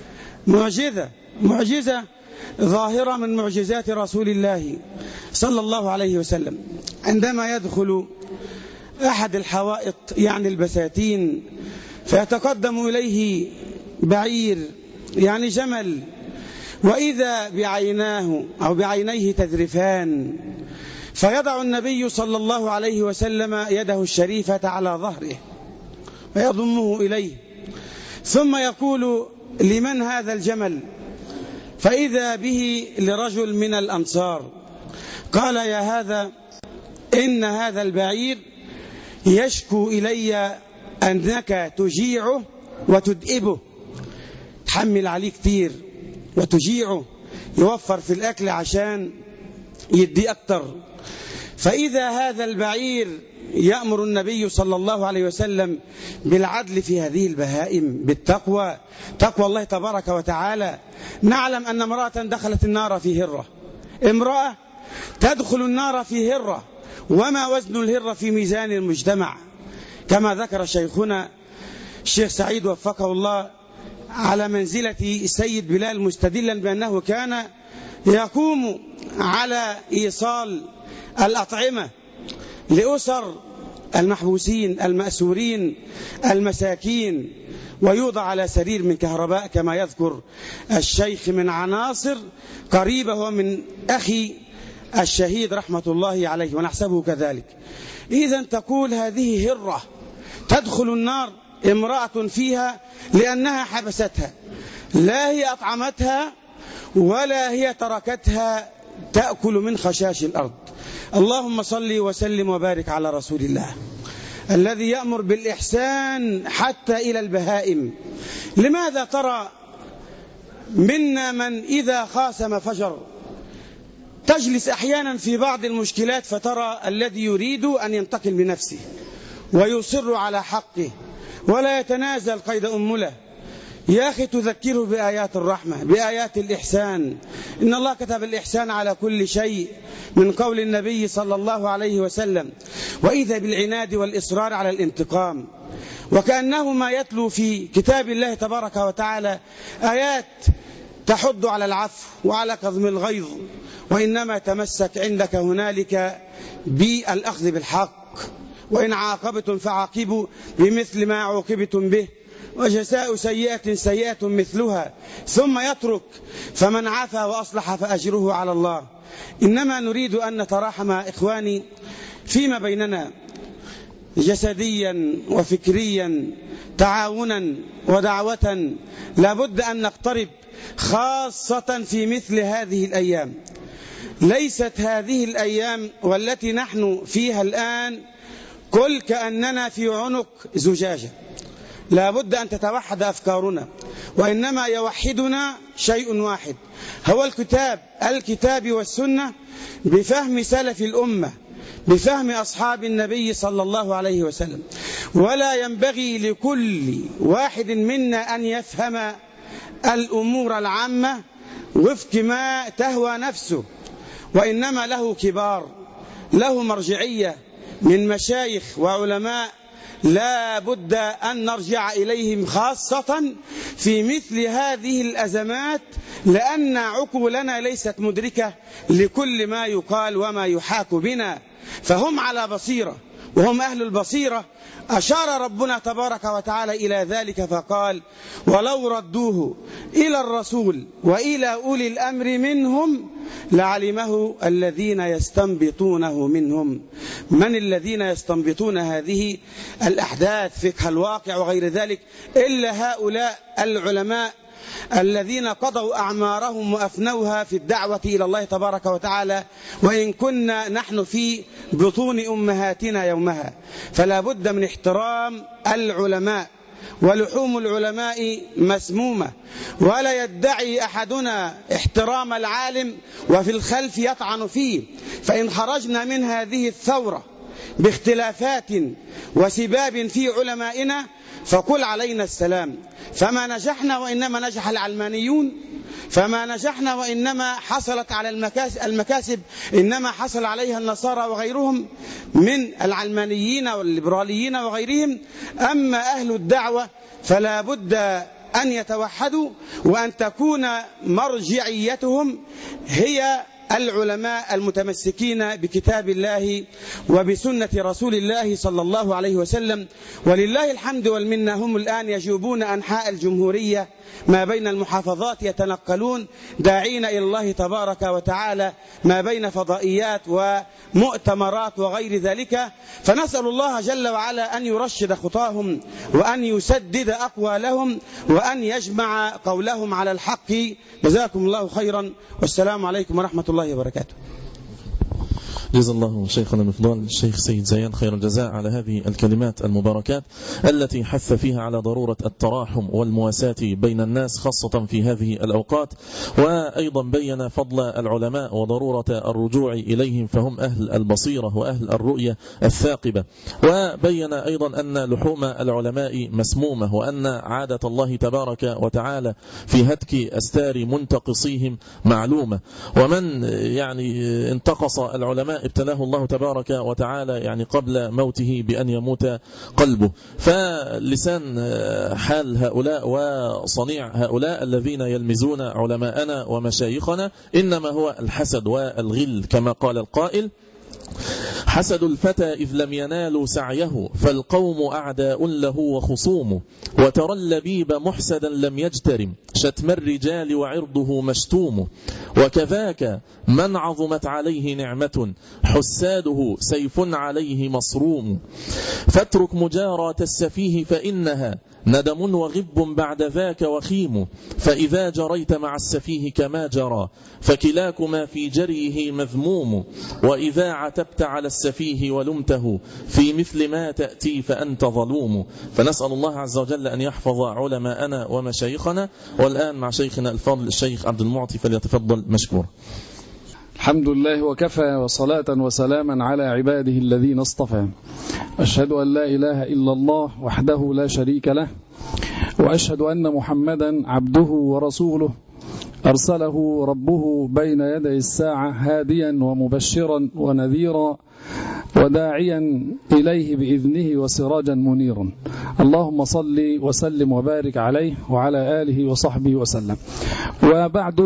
معجزة ظاهرة من معجزات رسول الله صلى الله عليه وسلم. عندما يدخل أحد الحوائط يعني البساتين فيتقدم إليه بعير يعني جمل، وإذا بعيناه أو بعينيه تذرفان، فيضع النبي صلى الله عليه وسلم يده الشريفة على ظهره ويضمه إليه، ثم يقول: لمن هذا الجمل؟ فإذا به لرجل من الأنصار. قال: يا هذا، إن هذا البعير يشكو إلي أنك تجيعه وتدئبه، تحمل عليه كتير وتجيعه، يوفر في الأكل عشان يدي أكتر. فإذا هذا البعير يأمر النبي صلى الله عليه وسلم بالعدل في هذه البهائم، بالتقوى، تقوى الله تبارك وتعالى. نعلم أن امرأة دخلت النار في هرة، امرأة تدخل النار في هرة، وما وزن الهرة في ميزان المجتمع؟ كما ذكر شيخنا الشيخ سعيد وفقه الله على منزلة السيد بلال مستدلا بأنه كان يقوم على إيصال الأطعمة لأسر المحبوسين المأسورين المساكين، ويوضع على سرير من كهرباء كما يذكر الشيخ من عناصر قريبة ومن أخي الشهيد رحمة الله عليه، ونحسبه كذلك. إذن تقول هذه هرة تدخل النار، امرأة فيها لأنها حبستها، لا هي أطعمتها ولا هي تركتها تأكل من خشاش الأرض. اللهم صل وسلم وبارك على رسول الله الذي يأمر بالإحسان حتى إلى البهائم. لماذا ترى منا من إذا خاصم فجر؟ تجلس أحيانا في بعض المشكلات فترى الذي يريد أن ينتقل بنفسه ويصر على حقه ولا يتنازل قيد أمله. يا أخي تذكره بآيات الرحمة، بآيات الإحسان. إن الله كتب الإحسان على كل شيء، من قول النبي صلى الله عليه وسلم: وإذا بالعناد والإصرار على الانتقام. وكأنه ما يتلو في كتاب الله تبارك وتعالى آيات تحض على العفو وعلى كظم الغيظ، وإنما تمسك عندك هنالك بالأخذ بالحق. وإن عاقبتم فعاقبوا بمثل ما عوقبتم به، وجزاء سيئة سيئة مثلها، ثم يترك. فمن عفا وأصلح فأجره على الله. إنما نريد أن نتراحم إخواني فيما بيننا، جسديا وفكريا، تعاونا ودعوة، لابد أن نقترب، خاصة في مثل هذه الأيام. ليست هذه الأيام والتي نحن فيها الآن كل كأننا في عنق زجاجة، لابد أن تتوحد أفكارنا، وإنما يوحدنا شيء واحد، هو الكتاب والسنة، بفهم سلف الأمة، بفهم أصحاب النبي صلى الله عليه وسلم. ولا ينبغي لكل واحد منا أن يفهم الأمور العامة وفق ما تهوى نفسه، وإنما له كبار، له مرجعية من مشايخ وعلماء لا بد أن نرجع إليهم، خاصة في مثل هذه الأزمات، لأن عقولنا ليست مدركة لكل ما يقال وما يحاك بنا، فهم على بصيرة وهم أهل البصيرة. أشار ربنا تبارك وتعالى إلى ذلك فقال: ولو ردوه إلى الرسول وإلى أولي الأمر منهم لعلمه الذين يستنبطونه منهم. من الذين يستنبطون هذه الأحداث، فقه الواقع وغير ذلك، إلا هؤلاء العلماء الذين قضوا أعمارهم وأفنوها في الدعوة إلى الله تبارك وتعالى، وإن كنا نحن في بطون أمهاتنا يومها. فلا بد من احترام العلماء، ولحوم العلماء مسمومة، ولا يدعي أحدنا احترام العالم وفي الخلف يطعن فيه. فإن خرجنا من هذه الثورة باختلافات وسباب في علمائنا فقل علينا السلام. فما نجحنا وإنما نجح العلمانيون، فما نجحنا وإنما حصلت على المكاسب إنما حصل عليها النصارى وغيرهم من العلمانيين والليبراليين وغيرهم. أما أهل الدعوة فلا بد أن يتوحدوا، وأن تكون مرجعيتهم هي العلماء المتمسكين بكتاب الله وبسنة رسول الله صلى الله عليه وسلم. ولله الحمد والمنة، هم الآن يجوبون أنحاء الجمهورية ما بين المحافظات، يتنقلون داعين إلى الله تبارك وتعالى ما بين فضائيات ومؤتمرات وغير ذلك. فنسأل الله جل وعلا أن يرشد خطاهم، وأن يسدد أقوالهم، وأن يجمع قولهم على الحق. جزاكم الله خيرا، والسلام عليكم ورحمة الله وبركاته. جزا الله شيخنا المفضل الشيخ سيد زيان خير الجزاء على هذه الكلمات المباركات التي حث فيها على ضرورة التراحم والمواساة بين الناس، خاصة في هذه الأوقات، وأيضا بين فضل العلماء وضرورة الرجوع إليهم، فهم أهل البصيرة وأهل الرؤية الثاقبة. وبين أيضا أن لحوم العلماء مسمومة، وأن عادة الله تبارك وتعالى في هتك أستار منتقصيهم معلومة. ومن انتقص العلماء ابتلاه الله تبارك وتعالى قبل موته بأن يموت قلبه. فلسان حال هؤلاء وصنيع هؤلاء الذين يلمزون علماءنا ومشايخنا إنما هو الحسد والغل، كما قال القائل: حسد الفتى إذ لم ينالوا سعيه، فالقوم أعداء له وخصوم، وترى اللبيب محسدا لم يجترم، شتم الرجال وعرضه مشتوم، وكذاك من عظمت عليه نعمة، حساده سيف عليه مصروم، فاترك مجاراة السفيه فإنها ندم وغب بعد ذاك وخيم، فإذا جريت مع السفيه كما جرى، فكلاكما في جريه مذموم، وإذا عتبت على السفيه ولمته، في مثل ما تأتي فأنت ظلوم. فنسأل الله عز وجل أن يحفظ علماءنا ومشايخنا. والآن مع شيخنا الفاضل الشيخ عبد المعطي، فليتفضل مشكور. الحمد لله وكفى، وصلاة وسلاما على عباده الذين اصطفى. أشهد أن لا إله إلا الله وحده لا شريك له، وأشهد أن محمدا عبده ورسوله، أرسله ربه بين يدي الساعة هاديا ومبشرا ونذيرا، وداعيا إليه بإذنه وسراجا منيرا. اللهم صل وسلم وبارك عليه وعلى آله وصحبه وسلم. وبعد،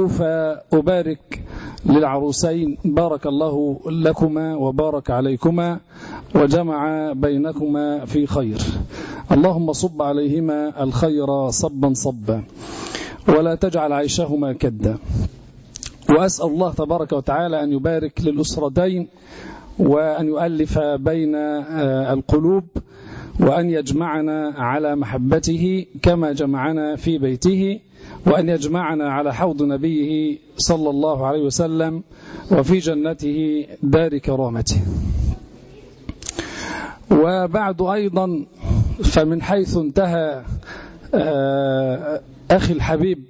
فأبارك للعروسين، بارك الله لكما وبارك عليكما وجمع بينكما في خير. اللهم صب عليهما الخير صبا صبا، ولا تجعل عيشهما كدا. وأسأل الله تبارك وتعالى أن يبارك للأسرتين وأن يؤلف بين القلوب، وأن يجمعنا على محبته كما جمعنا في بيته، وأن يجمعنا على حوض نبيه صلى الله عليه وسلم وفي جنته دار كرامته. وبعد أيضا، فمن حيث انتهى أخي الحبيب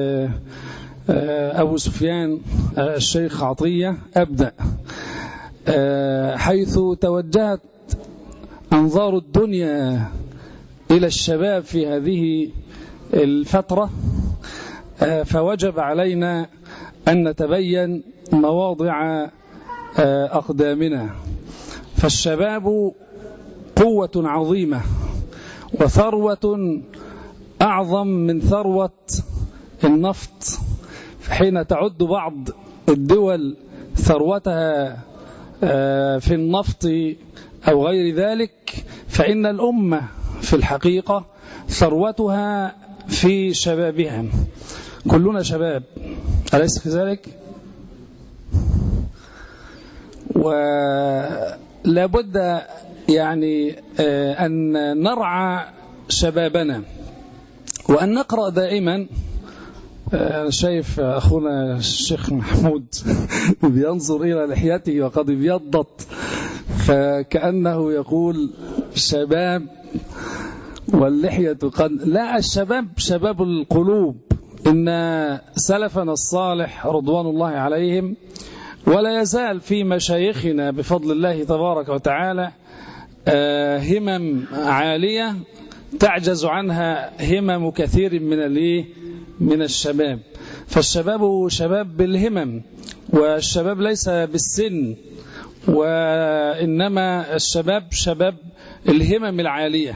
أبو سفيان الشيخ عطية، أبدأ حيث توجهت أنظار الدنيا إلى الشباب في هذه الفترة، فوجب علينا أن نتبين مواضع أقدامنا. فالشباب قوة عظيمة وثروة أعظم من ثروة النفط. حين تعد بعض الدول ثروتها في النفط أو غير ذلك، فإن الأمة في الحقيقة ثروتها في شبابها. كلنا شباب، أليس كذلك؟ ولا بد يعني أن نرعى شبابنا، وأن نقرأ دائما. أنا شايف أخونا الشيخ محمود بينظر إلى لحيته وقد ابيضت، فكأنه يقول شباب واللحية قد لا، الشباب شباب القلوب. إن سلفنا الصالح رضوان الله عليهم ولا يزال في مشايخنا بفضل الله تبارك وتعالى همم عالية تعجز عنها همم كثير من الشباب. فالشباب شباب بالهمم، والشباب ليس بالسن، وإنما الشباب شباب الهمم العالية.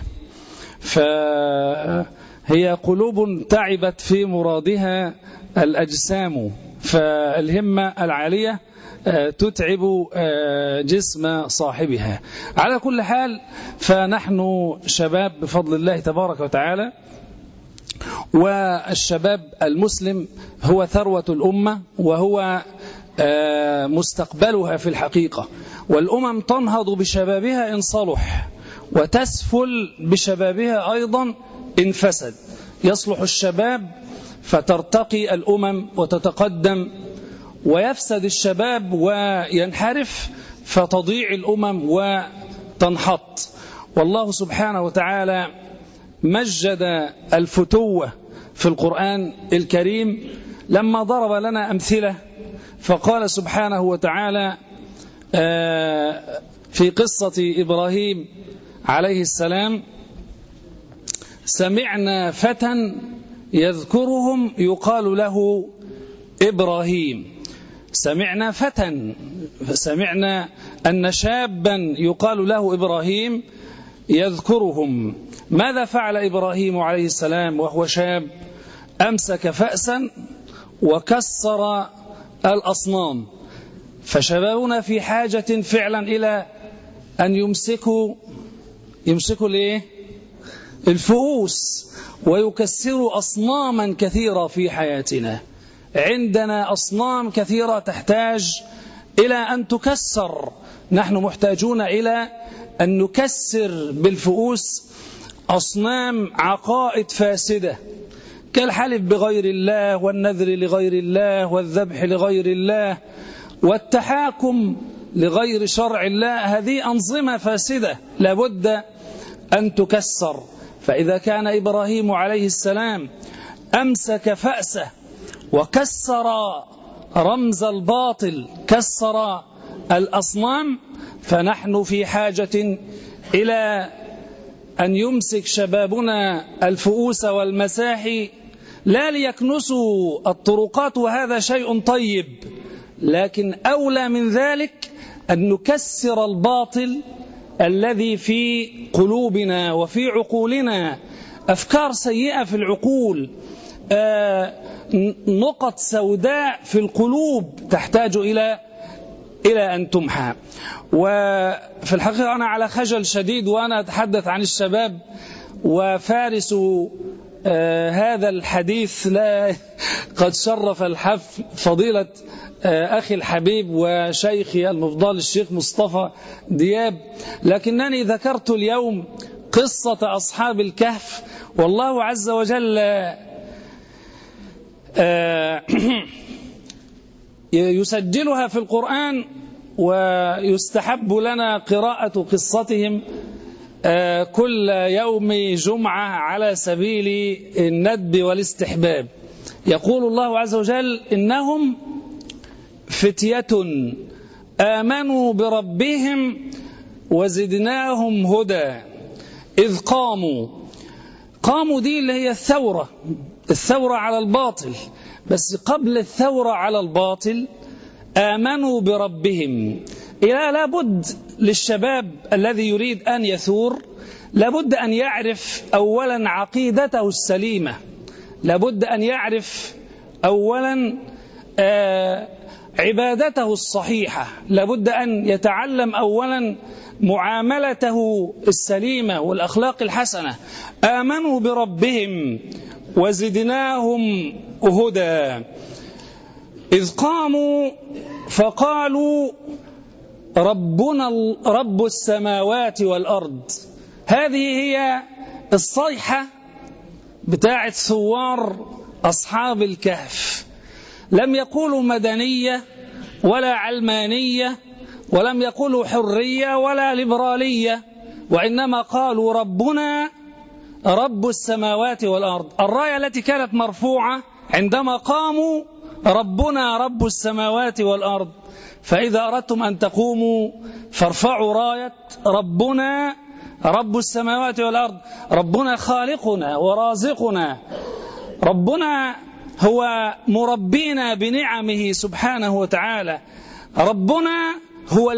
فهي قلوب تعبت في مرادها الأجسام، فالهمة العالية تتعب جسم صاحبها. على كل حال، فنحن شباب بفضل الله تبارك وتعالى، والشباب المسلم هو ثروة الأمة وهو مستقبلها في الحقيقة. والأمم تنهض بشبابها إن صلح، وتسفل بشبابها أيضا إن فسد. يصلح الشباب فترتقي الأمم وتتقدم، ويفسد الشباب وينحرف فتضيع الأمم وتنحط. والله سبحانه وتعالى مجد الفتوة في القرآن الكريم لما ضرب لنا أمثلة، فقال سبحانه وتعالى في قصة إبراهيم عليه السلام: سمعنا فتى يذكرهم يقال له إبراهيم. سمعنا فتى، سمعنا أن شابا يقال له إبراهيم يذكرهم. ماذا فعل إبراهيم عليه السلام وهو شاب؟ أمسك فأسا وكسر الأصنام. فشبابنا في حاجة فعلا إلى أن يمسكوا ليه؟ الفؤوس، ويكسروا أصناما كثيرة في حياتنا. عندنا أصنام كثيرة تحتاج إلى أن تكسر. نحن محتاجون إلى أن نكسر بالفؤوس أصنام عقائد فاسدة، كالحلف بغير الله، والنذر لغير الله، والذبح لغير الله، والتحاكم لغير شرع الله. هذه أنظمة فاسدة لابد أن تكسر. فإذا كان إبراهيم عليه السلام أمسك فأسه وكسر رمز الباطل، كسر الأصنام، فنحن في حاجة إلى أن يمسك شبابنا الفؤوس والمساحي، لا ليكنسوا الطرقات، وهذا شيء طيب، لكن أولى من ذلك أن نكسر الباطل الذي في قلوبنا وفي عقولنا. أفكار سيئة في العقول، نقط سوداء في القلوب تحتاج إلى أن تمحى. وفي الحقيقة أنا على خجل شديد وأنا أتحدث عن الشباب، وفارس هذا الحديث لا قد شرف الحفل فضيلة أخي الحبيب وشيخي المفضل الشيخ مصطفى دياب، لكنني ذكرت اليوم قصة أصحاب الكهف، والله عز وجل يسجلها في القرآن، ويستحب لنا قراءة قصتهم كل يوم جمعة على سبيل الندب والاستحباب. يقول الله عز وجل: إنهم فتية آمنوا بربهم وزدناهم هدى إذ قاموا دي اللي هي الثورة على الباطل، بس قبل الثورة على الباطل آمنوا بربهم. لابد للشباب الذي يريد أن يثور لابد أن يعرف أولا عقيدته السليمة، لابد أن يعرف أولا عبادته الصحيحة، لابد أن يتعلم أولا معاملته السليمة والأخلاق الحسنة. آمنوا بربهم وزدناهم هدى إذ قاموا فقالوا ربنا رب السماوات والأرض. هذه هي الصيحة بتاعت ثوار أصحاب الكهف. لم يقولوا مدنية ولا علمانية، ولم يقولوا حرية ولا ليبرالية، وإنما قالوا ربنا رب السماوات والأرض. الراية التي كانت مرفوعة عندما قاموا ربنا رب السماوات والأرض، فإذا أردتم أن تقوموا فارفعوا راية ربنا رب السماوات والأرض. ربنا خالقنا ورازقنا، ربنا هو مربينا بنعمه سبحانه وتعالى، ربنا هو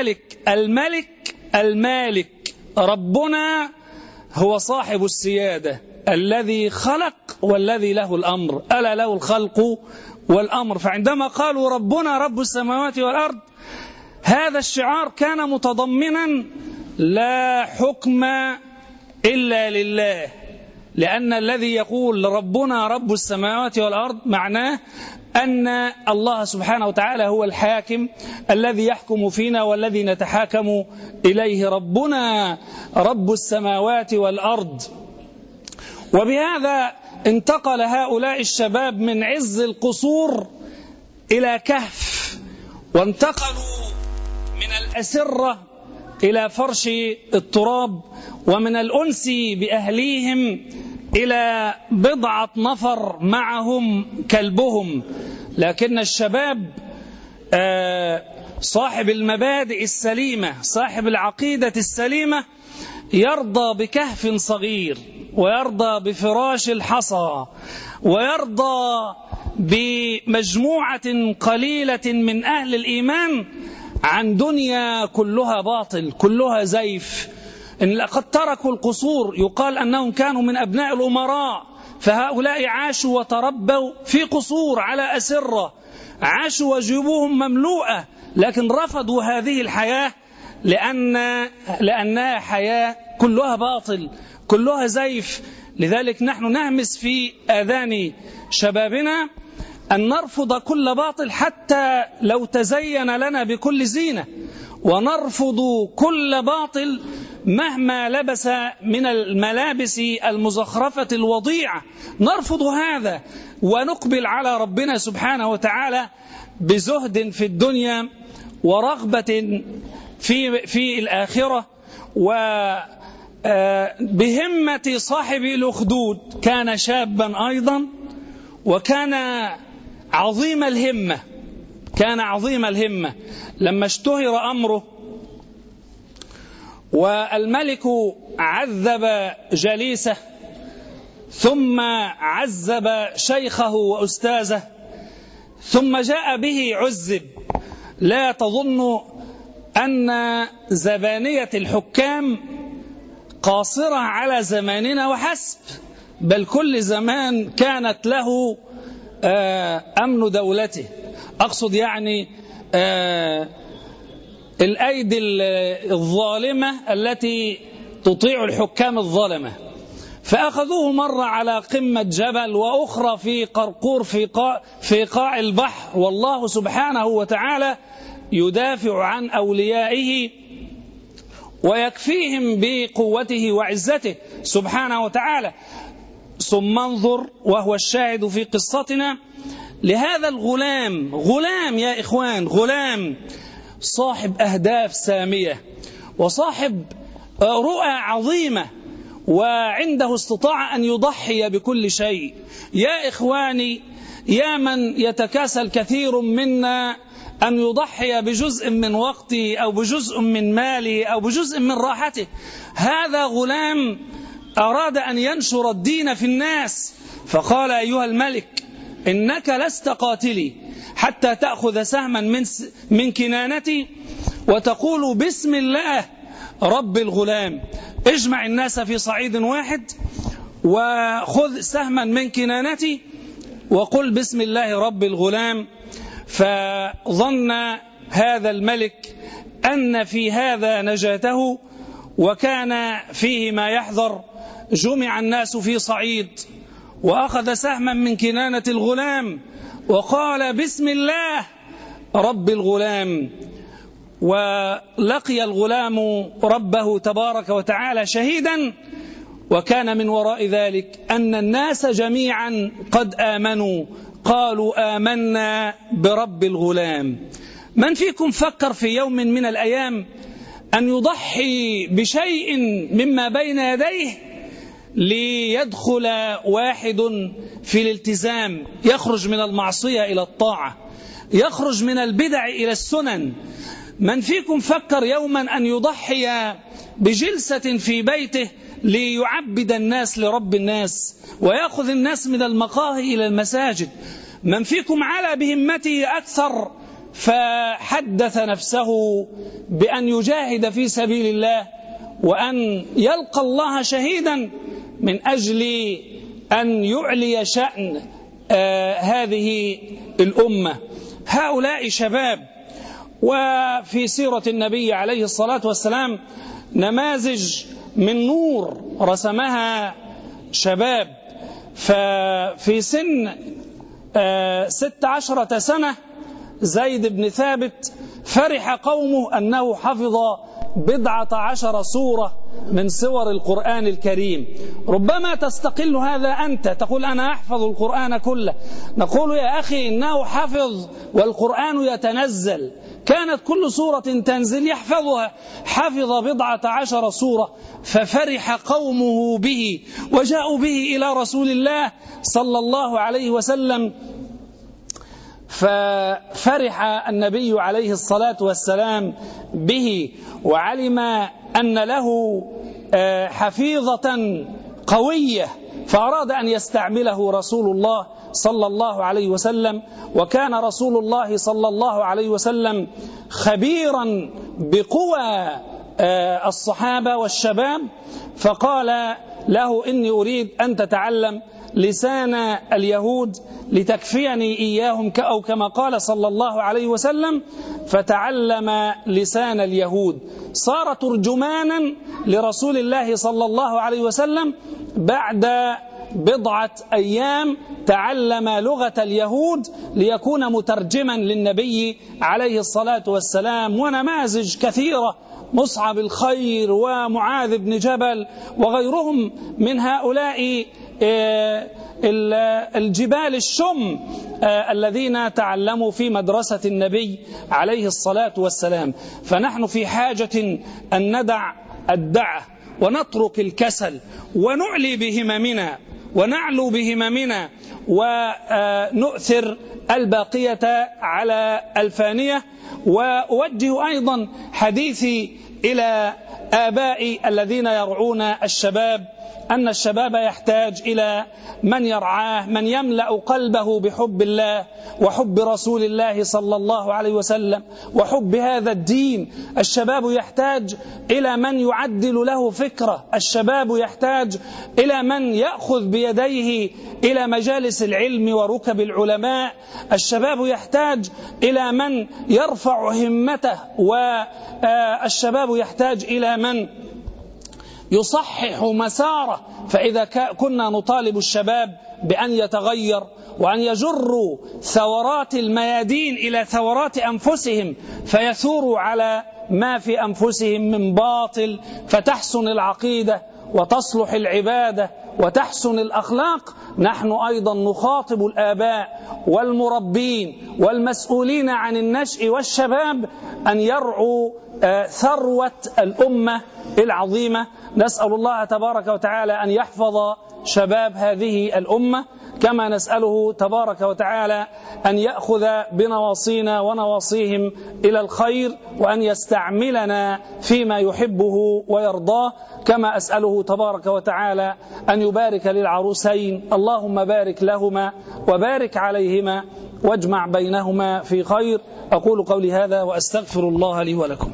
المالك، ربنا هو صاحب السيادة الذي خلق والذي له الأمر، ألا له الخلق والأمر. فعندما قالوا ربنا رب السماوات والأرض، هذا الشعار كان متضمنا لا حكم إلا لله، لأن الذي يقول ربنا رب السماوات والأرض معناه أن الله سبحانه وتعالى هو الحاكم الذي يحكم فينا والذي نتحاكم إليه، ربنا رب السماوات والأرض. وبهذا انتقل هؤلاء الشباب من عز القصور إلى كهف، وانتقلوا من الأسرة إلى فرش التراب، ومن الأنس بأهليهم إلى بضعة نفر معهم كلبهم. لكن الشباب صاحب المبادئ السليمة، صاحب العقيدة السليمة، يرضى بكهف صغير، ويرضى بفراش الحصى، ويرضى بمجموعة قليلة من أهل الإيمان عن دنيا كلها باطل، كلها زيف. إن لقد تركوا القصور، يقال أنهم كانوا من أبناء الأمراء، فهؤلاء عاشوا وتربوا في قصور على أسرة، عاشوا وجيوبهم مملوءة، لكن رفضوا هذه الحياة لأنها حياة كلها باطل، كلها زيف. لذلك نحن نهمس في آذان شبابنا أن نرفض كل باطل حتى لو تزين لنا بكل زينة، ونرفض كل باطل مهما لبس من الملابس المزخرفة الوضيعة، نرفض هذا ونقبل على ربنا سبحانه وتعالى بزهد في الدنيا ورغبة في الآخرة، وبهمة صاحب الأخدود. كان شابا أيضا، وكان عظيم الهمة، لما اشتهر أمره والملك عذب جليسه ثم عذب شيخه وأستاذه ثم جاء به عذب. لا تظن أن زبانية الحكام قاصرة على زماننا وحسب، بل كل زمان كانت له أمن دولته. أقصد يعني الأيدي الظالمة التي تطيع الحكام الظالمة. فأخذوه مرة على قمة جبل، وأخرى في قرقور في قاع البحر، والله سبحانه وتعالى يدافع عن أوليائه ويكفيهم بقوته وعزته سبحانه وتعالى. ثم انظر، وهو الشاهد في قصتنا، لهذا الغلام، غلام يا إخوان، غلام صاحب أهداف سامية وصاحب رؤى عظيمة، وعنده استطاعة أن يضحي بكل شيء. يا إخواني، يا من يتكاسل كثير منا أن يضحي بجزء من وقته أو بجزء من ماله أو بجزء من راحته، هذا غلام أراد أن ينشر الدين في الناس، فقال: أيها الملك، إنك لست قاتلي حتى تأخذ سهما من كنانتي وتقول بسم الله رب الغلام. اجمع الناس في صعيد واحد وخذ سهما من كنانتي وقل بسم الله رب الغلام. فظن هذا الملك أن في هذا نجاته، وكان فيه ما يحذر. جمع الناس في صعيد وأخذ سهما من كنانة الغلام وقال بسم الله رب الغلام، ولقي الغلام ربه تبارك وتعالى شهيدا. وكان من وراء ذلك أن الناس جميعا قد آمنوا، قالوا آمنا برب الغلام. من فيكم فكر في يوم من الأيام أن يضحي بشيء مما بين يديه ليدخل واحد في الالتزام، يخرج من المعصية إلى الطاعة، يخرج من البدع إلى السنن؟ من فيكم فكر يوما أن يضحي بجلسة في بيته ليعبد الناس لرب الناس ويأخذ الناس من المقاهي إلى المساجد؟ من فيكم على بهمته أكثر فحدث نفسه بأن يجاهد في سبيل الله وأن يلقى الله شهيدا من أجل أن يعلي شأن هذه الأمة؟ هؤلاء شباب. وفي سيرة النبي عليه الصلاة والسلام نماذج من نور رسمها شباب. ففي سن 16 سنة زيد بن ثابت فرح قومه أنه حفظ 14 سورة من سور القرآن الكريم. ربما تستقل هذا أنت، تقول أنا أحفظ القرآن كله. نقول يا أخي إنه حفظ والقرآن يتنزل، كانت كل سورة تنزل يحفظها، حفظ 14 سورة. ففرح قومه به وجاءوا به إلى رسول الله صلى الله عليه وسلم، ففرح النبي عليه الصلاة والسلام به وعلم أن له حفيظة قوية، فأراد أن يستعمله رسول الله صلى الله عليه وسلم. وكان رسول الله صلى الله عليه وسلم خبيرا بقوى الصحابة والشباب، فقال له إني أريد أن تتعلم لسان اليهود لتكفيني إياهم، أو كما قال صلى الله عليه وسلم، فتعلم لسان اليهود، صار ترجمانا لرسول الله صلى الله عليه وسلم. بعد 10 أيام تعلم لغة اليهود ليكون مترجما للنبي عليه الصلاة والسلام. ونماذج كثيرة، مصعب الخير ومعاذ بن جبل وغيرهم من هؤلاء الجبال الشم الذين تعلموا في مدرسة النبي عليه الصلاة والسلام. فنحن في حاجة أن ندع الدعة ونترك الكسل ونعلي بهممنا ونعلو بهممنا ونؤثر الباقية على الفانية. وأوجه أيضا حديثي إلى آبائي الذين يرعون الشباب، أن الشباب يحتاج إلى من يرعاه، من يملأ قلبه بحب الله وحب رسول الله صلى الله عليه وسلم وحب هذا الدين. الشباب يحتاج إلى من يعدل له فكرة، الشباب يحتاج إلى من يأخذ بيديه إلى مجالس العلم وركب العلماء، الشباب يحتاج إلى من يرفع همته، والشباب يحتاج إلى من يصحح مساره. فإذا كنا نطالب الشباب بأن يتغير وأن يجروا ثورات الميادين إلى ثورات أنفسهم فيثوروا على ما في أنفسهم من باطل فتحسن العقيدة وتصلح العبادة وتحسن الأخلاق، نحن أيضا نخاطب الآباء والمربين والمسؤولين عن النشء والشباب أن يرعوا ثروة الأمة العظيمة. نسأل الله تبارك وتعالى أن يحفظ شباب هذه الأمة، كما نسأله تبارك وتعالى أن يأخذ بنواصينا ونواصيهم إلى الخير وأن يستعملنا فيما يحبه ويرضاه، كما أسأله تبارك وتعالى أن يبارك للعروسين، اللهم بارك لهما وبارك عليهما واجمع بينهما في خير. أقول قولي هذا وأستغفر الله لي ولكم.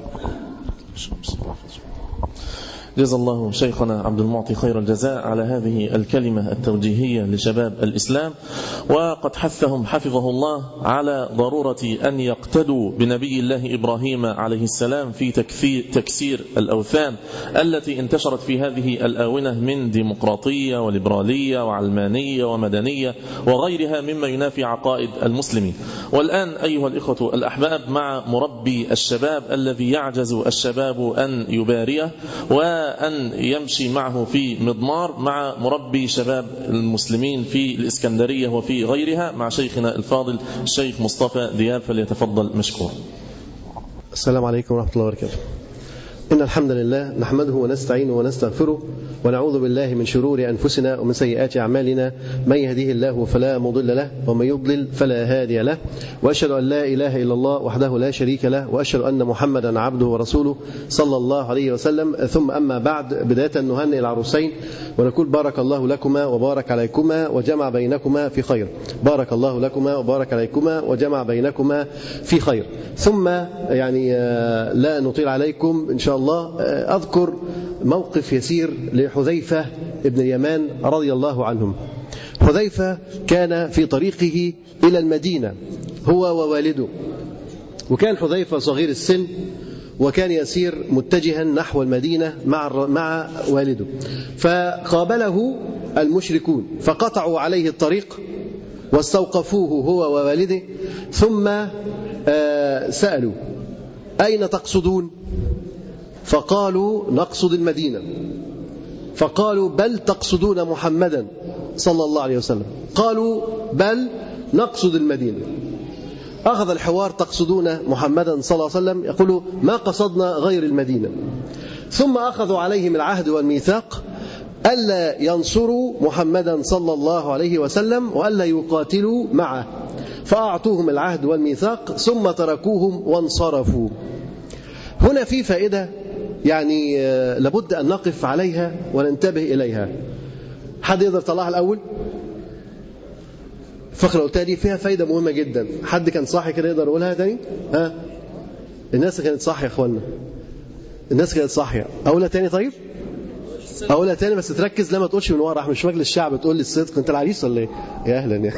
جزا الله شيخنا عبد المعطي خير الجزاء على هذه الكلمة التوجيهية لشباب الإسلام، وقد حثهم حفظه الله على ضرورة أن يقتدوا بنبي الله إبراهيم عليه السلام في تكسير الأوثان التي انتشرت في هذه الآونة من ديمقراطية وليبرالية وعلمانية ومدنية وغيرها مما ينافي عقائد المسلمين. والآن أيها الإخوة الأحباب مع مربي الشباب الذي يعجز الشباب أن يباريه وأن يمشي معه في مضمار، مع مربي شباب المسلمين في الإسكندرية وفي غيرها، مع شيخنا الفاضل الشيخ مصطفى دياب، فليتفضل مشكور. السلام عليكم ورحمة الله وبركاته. إن الحمد لله نحمده ونستعينه ونستغفره ونعوذ بالله من شرور أنفسنا ومن سيئات أعمالنا، من يهديه الله فلا مضل له ومن يضلل فلا هادي له، وأشهد أن لا إله إلا الله وحده لا شريك له، وأشهد أن محمدا عبده ورسوله صلى الله عليه وسلم. ثم أما بعد، بداية نهنئ العروسين ونقول بارك الله لكما وبارك عليكما وجمع بينكما في خير. بارك الله لكما وبارك عليكما وجمع بينكما في خير. ثم يعني لا نطيل عليكم إن شاء الله، أذكر موقف يسير لحذيفة ابن اليمان رضي الله عنهم. حذيفة كان في طريقه إلى المدينة هو ووالده، وكان حذيفة صغير السن وكان يسير متجها نحو المدينة مع والده، فقابله المشركون فقطعوا عليه الطريق واستوقفوه هو ووالده، ثم سألوا أين تقصدون؟ فقالوا نقصد المدينة. فقالوا بل تقصدون محمدا صلى الله عليه وسلم؟ قالوا بل نقصد المدينة. أخذ الحوار، تقصدون محمدا صلى الله عليه وسلم؟ يقولوا ما قصدنا غير المدينة. ثم أخذوا عليهم العهد والميثاق ألا ينصروا محمدا صلى الله عليه وسلم وألا يقاتلوا معه، فأعطوهم العهد والميثاق ثم تركوهم وانصرفوا. هنا في فائدة يعني لابد أن نقف عليها وننتبه إليها. حد يقدر يطلعها الأول؟ الفقرة قلتها دي فيها فايدة مهمة جدا. حد كان صاحي كده يقدر يقولها تاني؟ ها؟ الناس كانت صاحية يا اخوانا، الناس كانت صاحية. أقولها تاني؟ طيب أقولها تاني بس تركز، لما تقولش من ورا، مش مجلس الشعب تقول لي الصدق. أنت العريس ولا إيه؟ يا أهلا يعني.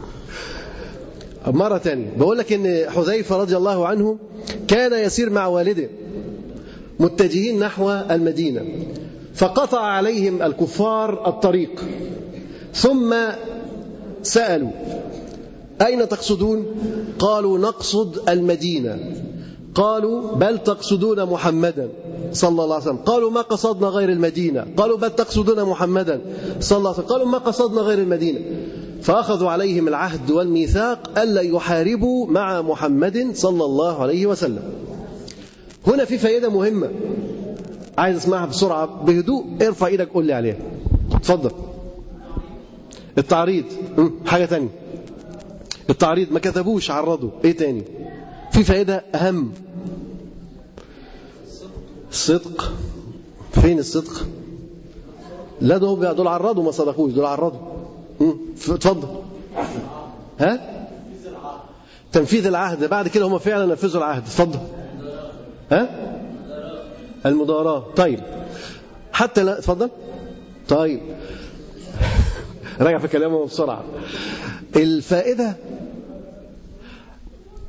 مرة تانية بقول لك إن حذيفة رضي الله عنه كان يسير مع والده متجهين نحو المدينة، فقطع عليهم الكفار الطريق، ثم سألوا أين تقصدون؟ قالوا نقصد المدينة. قالوا بل تقصدون محمدا صلى الله عليه وسلم؟ قالوا ما قصدنا غير المدينة. قالوا بل تقصدون محمدا صلى الله عليه وسلم؟ قالوا ما قصدنا غير المدينة. فأخذوا عليهم العهد والميثاق ألا يحاربوا مع محمد صلى الله عليه وسلم. هنا في فائدة مهمة عايز اسمعها بسرعة بهدوء، ارفع ايدك قول لي عليها. اتفضل. التعريض حاجة تانية. التعريض ما كتبوش، عرضوا. ايه تاني؟ في فائدة أهم. الصدق. فين الصدق؟ لا دول عرضوا ما صدقوش، دول عرضوا. اتفضل. ها؟ تنفيذ العهد. بعد كده هم فعلا نفذوا العهد. اتفضل. ها؟ المضاراة. طيب حتى لا. اتفضل. طيب راجع في كلامه بسرعة. الفائدة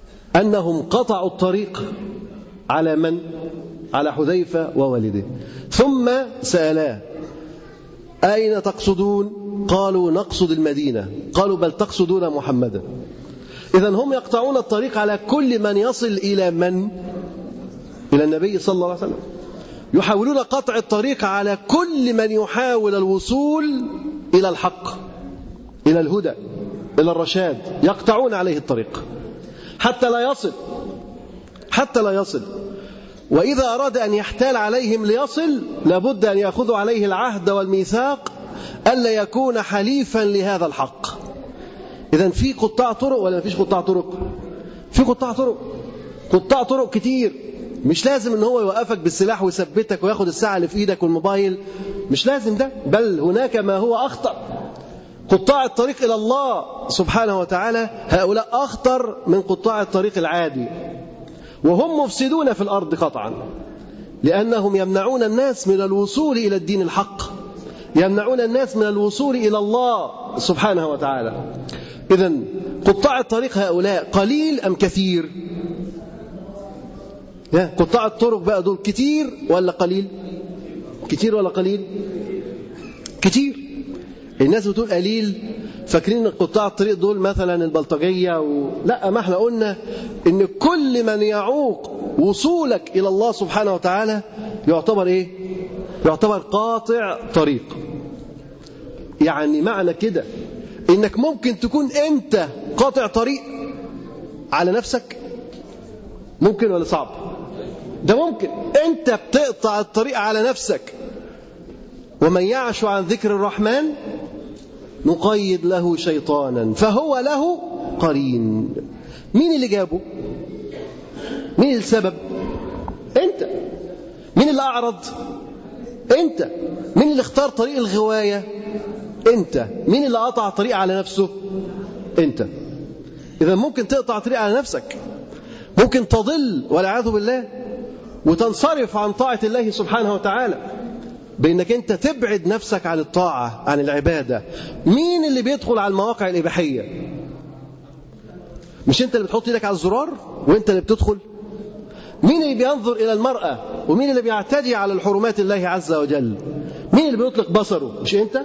أنهم قطعوا الطريق على من؟ على حذيفة ووالده، ثم سألاه أين تقصدون؟ قالوا نقصد المدينة. قالوا بل تقصدون محمدا. إذن هم يقطعون الطريق على كل من يصل إلى من؟ إلى النبي صلى الله عليه وسلم. يحاولون قطع الطريق على كل من يحاول الوصول إلى الحق، إلى الهدى، إلى الرشاد، يقطعون عليه الطريق حتى لا يصل. وإذا أراد أن يحتال عليهم ليصل لابد أن يأخذوا عليه العهد والميثاق ألا يكون حليفا لهذا الحق. إذن في قطاع طرق ولا ما فيش قطاع طرق؟ في قطاع طرق كتير. مش لازم ان هو يوقفك بالسلاح ويثبتك وياخد الساعة اللي في ايدك والموبايل، مش لازم ده، بل هناك ما هو أخطر. قطاع الطريق إلى الله سبحانه وتعالى هؤلاء أخطر من قطاع الطريق العادي، وهم مفسدون في الأرض قطعا، لأنهم يمنعون الناس من الوصول إلى الدين الحق، يمنعون الناس من الوصول إلى الله سبحانه وتعالى. إذن قطاع الطريق هؤلاء قليل أم كثير؟ قطاع الطرق بقى دول كتير ولا قليل؟ كتير ولا قليل؟ كتير. الناس بتقول قليل، فاكرين ان قطاع الطريق دول مثلا البلطجية لا، ما احنا قلنا ان كل من يعوق وصولك الى الله سبحانه وتعالى يعتبر ايه؟ يعتبر قاطع طريق. يعني معنى كده انك ممكن تكون انت قاطع طريق على نفسك. ممكن ولا صعب؟ ده ممكن. انت بتقطع الطريق على نفسك. ومن يعش عن ذكر الرحمن نقيد له شيطانا فهو له قرين. مين اللي جابه؟ مين السبب؟ انت. مين اللي أعرض؟ انت. مين اللي اختار طريق الغواية؟ انت. مين اللي قطع طريق على نفسه؟ انت. إذا ممكن تقطع طريق على نفسك، ممكن تضل والعياذ بالله وتنصرف عن طاعة الله سبحانه وتعالى بأنك أنت تبعد نفسك عن الطاعة، عن العبادة. مين اللي بيدخل على المواقع الإباحية؟ مش أنت اللي بتحط يدك على الزرار وأنت اللي بتدخل؟ مين اللي بينظر إلى المرأة؟ ومين اللي بيعتدي على الحرمات الله عز وجل؟ مين اللي بيطلق بصره؟ مش أنت؟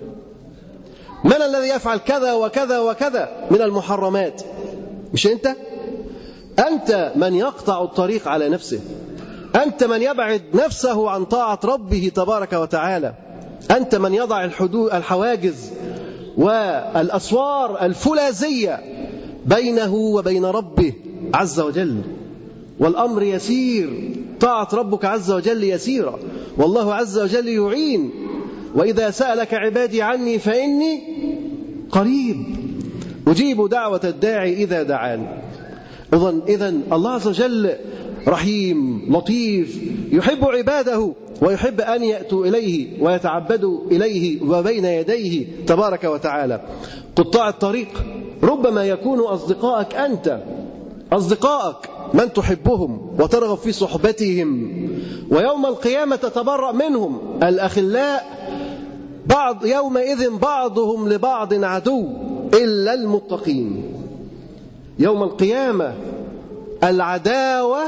من الذي يفعل كذا وكذا وكذا من المحرمات؟ مش أنت؟ أنت من يقطع الطريق على نفسه، أنت من يبعد نفسه عن طاعة ربه تبارك وتعالى، أنت من يضع الحواجز والأسوار الفولاذية بينه وبين ربه عز وجل. والأمر يسير، طاعة ربك عز وجل يسيرة، والله عز وجل يعين. وإذا سألك عبادي عني فإني قريب أجيب دعوة الداعي إذا دعان. إذن الله عز وجل رحيم لطيف، يحب عباده ويحب أن يأتوا إليه ويتعبدوا إليه وبين يديه تبارك وتعالى. قطاع الطريق ربما يكون أصدقائك أنت، أصدقائك من تحبهم وترغب في صحبتهم، ويوم القيامة تتبرأ منهم. الأخلاء يومئذ بعضهم لبعض عدو إلا المتقين. يوم القيامة العداوة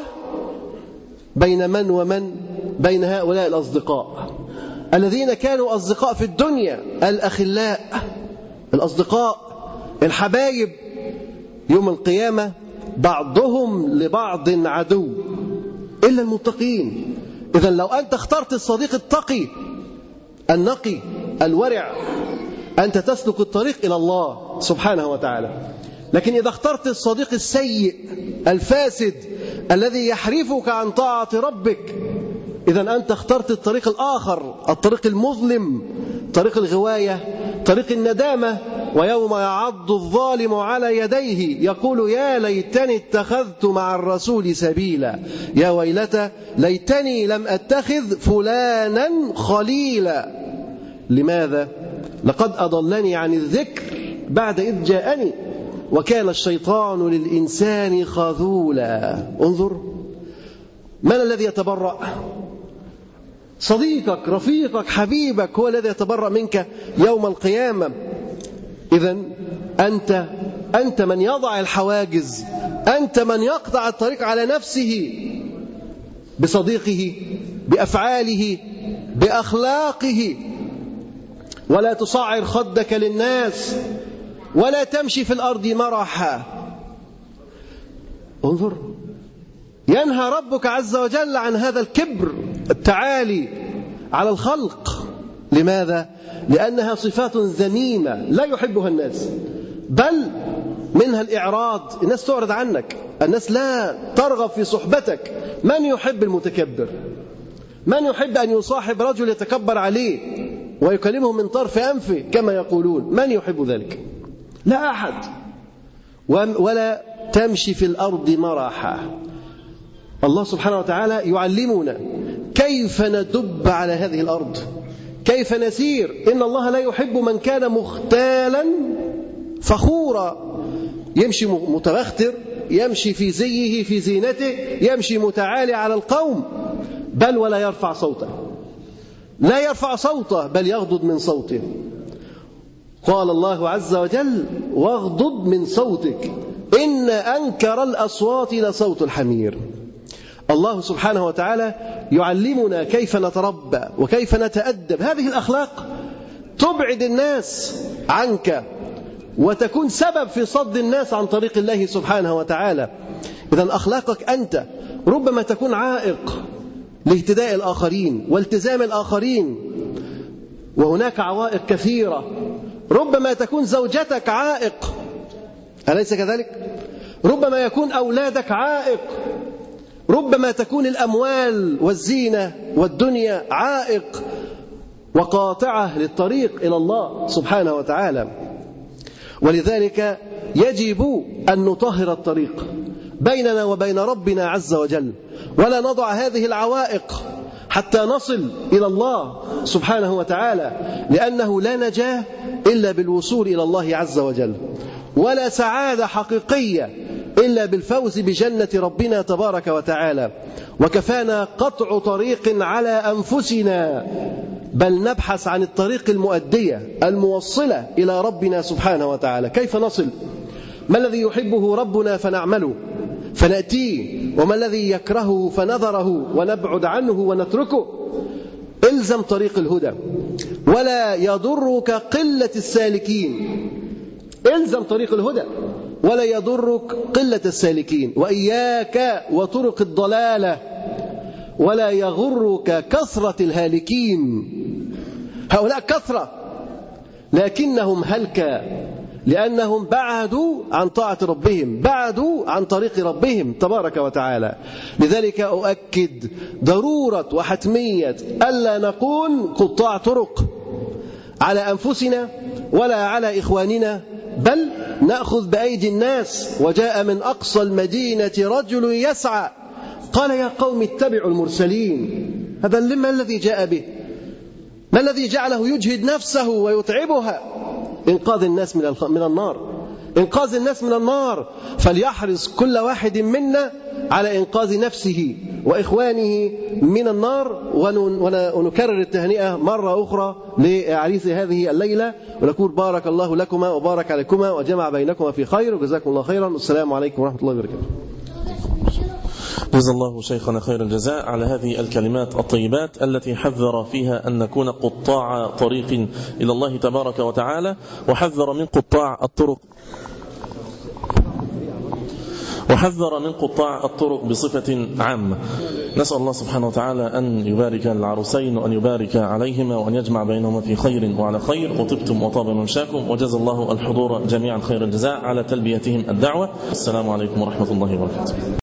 بين من ومن؟ بين هؤلاء الأصدقاء الذين كانوا أصدقاء في الدنيا، الأخلاء، الأصدقاء، الحبايب. يوم القيامة بعضهم لبعض عدو إلا المتقين. إذن لو أنت اخترت الصديق التقي النقي الورع أنت تسلك الطريق إلى الله سبحانه وتعالى. لكن إذا اخترت الصديق السيء الفاسد الذي يحرفك عن طاعة ربك، إذن أنت اخترت الطريق الآخر، الطريق المظلم، طريق الغواية، طريق الندامة. ويوم يعض الظالم على يديه يقول يا ليتني اتخذت مع الرسول سبيلا، يا ويلتى ليتني لم أتخذ فلانا خليلا. لماذا؟ لقد أضلني عن الذكر بعد إذ جاءني وكان الشيطان للإنسان خذولا. انظر من الذي يتبرأ؟ صديقك، رفيقك، حبيبك هو الذي يتبرأ منك يوم القيامة. إذن أنت من يضع الحواجز، أنت من يقطع الطريق على نفسه بصديقه، بأفعاله، بأخلاقه، ولا تصعر خدك للناس، ولا تمشي في الأرض مرحا. انظر، ينهى ربك عز وجل عن هذا الكبر، التعالي على الخلق. لماذا؟ لأنها صفات ذميمة لا يحبها الناس، بل منها الإعراض، الناس تعرض عنك، الناس لا ترغب في صحبتك. من يحب المتكبر؟ من يحب أن يصاحب رجل يتكبر عليه ويكلمه من طرف أنفه كما يقولون؟ من يحب ذلك؟ لا أحد. ولا تمشي في الأرض مرحا. الله سبحانه وتعالى يعلمنا كيف ندب على هذه الأرض، كيف نسير. إن الله لا يحب من كان مختالا فخورا، يمشي متبختر، يمشي في زيه في زينته، يمشي متعالي على القوم، بل ولا يرفع صوته، لا يرفع صوته بل يغضض من صوته. قال الله عز وجل: واغضض من صوتك إن أنكر الأصوات لصوت الحمير. الله سبحانه وتعالى يعلمنا كيف نتربى وكيف نتأدب. هذه الأخلاق تبعد الناس عنك وتكون سبب في صد الناس عن طريق الله سبحانه وتعالى. إذن أخلاقك أنت ربما تكون عائق لاهتداء الآخرين والتزام الآخرين، وهناك عوائق كثيرة. ربما تكون زوجتك عائق، أليس كذلك؟ ربما يكون أولادك عائق، ربما تكون الأموال والزينة والدنيا عائق وقاطعة للطريق إلى الله سبحانه وتعالى. ولذلك يجب أن نطهر الطريق بيننا وبين ربنا عز وجل، ولا نضع هذه العوائق حتى نصل إلى الله سبحانه وتعالى، لأنه لا نجاة إلا بالوصول إلى الله عز وجل، ولا سعادة حقيقية إلا بالفوز بجنة ربنا تبارك وتعالى. وكفانا قطع طريق على أنفسنا، بل نبحث عن الطريق المؤدية الموصلة إلى ربنا سبحانه وتعالى. كيف نصل؟ ما الذي يحبه ربنا فنعمله فنأتيه، وما الذي يكرهه فنذره ونبعد عنه ونتركه. إلزم طريق الهدى، ولا يضرك قلة السالكين. إلزم طريق الهدى ولا يضرك قلة السالكين، وإياك وطرق الضلالة، ولا يغرك كثرة الهالكين. هؤلاء كثرة لكنهم هلكة، لأنهم بعدوا عن طاعة ربهم، بعدوا عن طريق ربهم تبارك وتعالى. لذلك أؤكد ضرورة وحتمية ألا نكون قطاع طرق على أنفسنا ولا على إخواننا، بل نأخذ بأيدي الناس. وجاء من أقصى المدينة رجل يسعى قال: يا قوم اتبعوا المرسلين. هذا ما الذي جاء به؟ ما الذي جعله يجهد نفسه ويتعبها؟ إنقاذ الناس من النار، إنقاذ الناس من النار. فليحرص كل واحد منا على إنقاذ نفسه وإخوانه من النار. ونكرر التهنئة مرة أخرى لعريس هذه الليلة، ونقول بارك الله لكما وبارك عليكما وجمع بينكما في خير، وجزاكم الله خيرا. والسلام عليكم ورحمة الله وبركاته. جزا الله شيخنا خير الجزاء على هذه الكلمات الطيبات التي حذر فيها أن نكون قطاع طريق إلى الله تبارك وتعالى، وحذر من قطاع الطرق بصفة عامة. نسأل الله سبحانه وتعالى أن يبارك العروسين وأن يبارك عليهما وأن يجمع بينهما في خير وعلى خير، وطبتم وطاب ممشاكم، وجزا الله الحضور جميعا خير الجزاء على تلبيتهم الدعوة. السلام عليكم ورحمة الله وبركاته.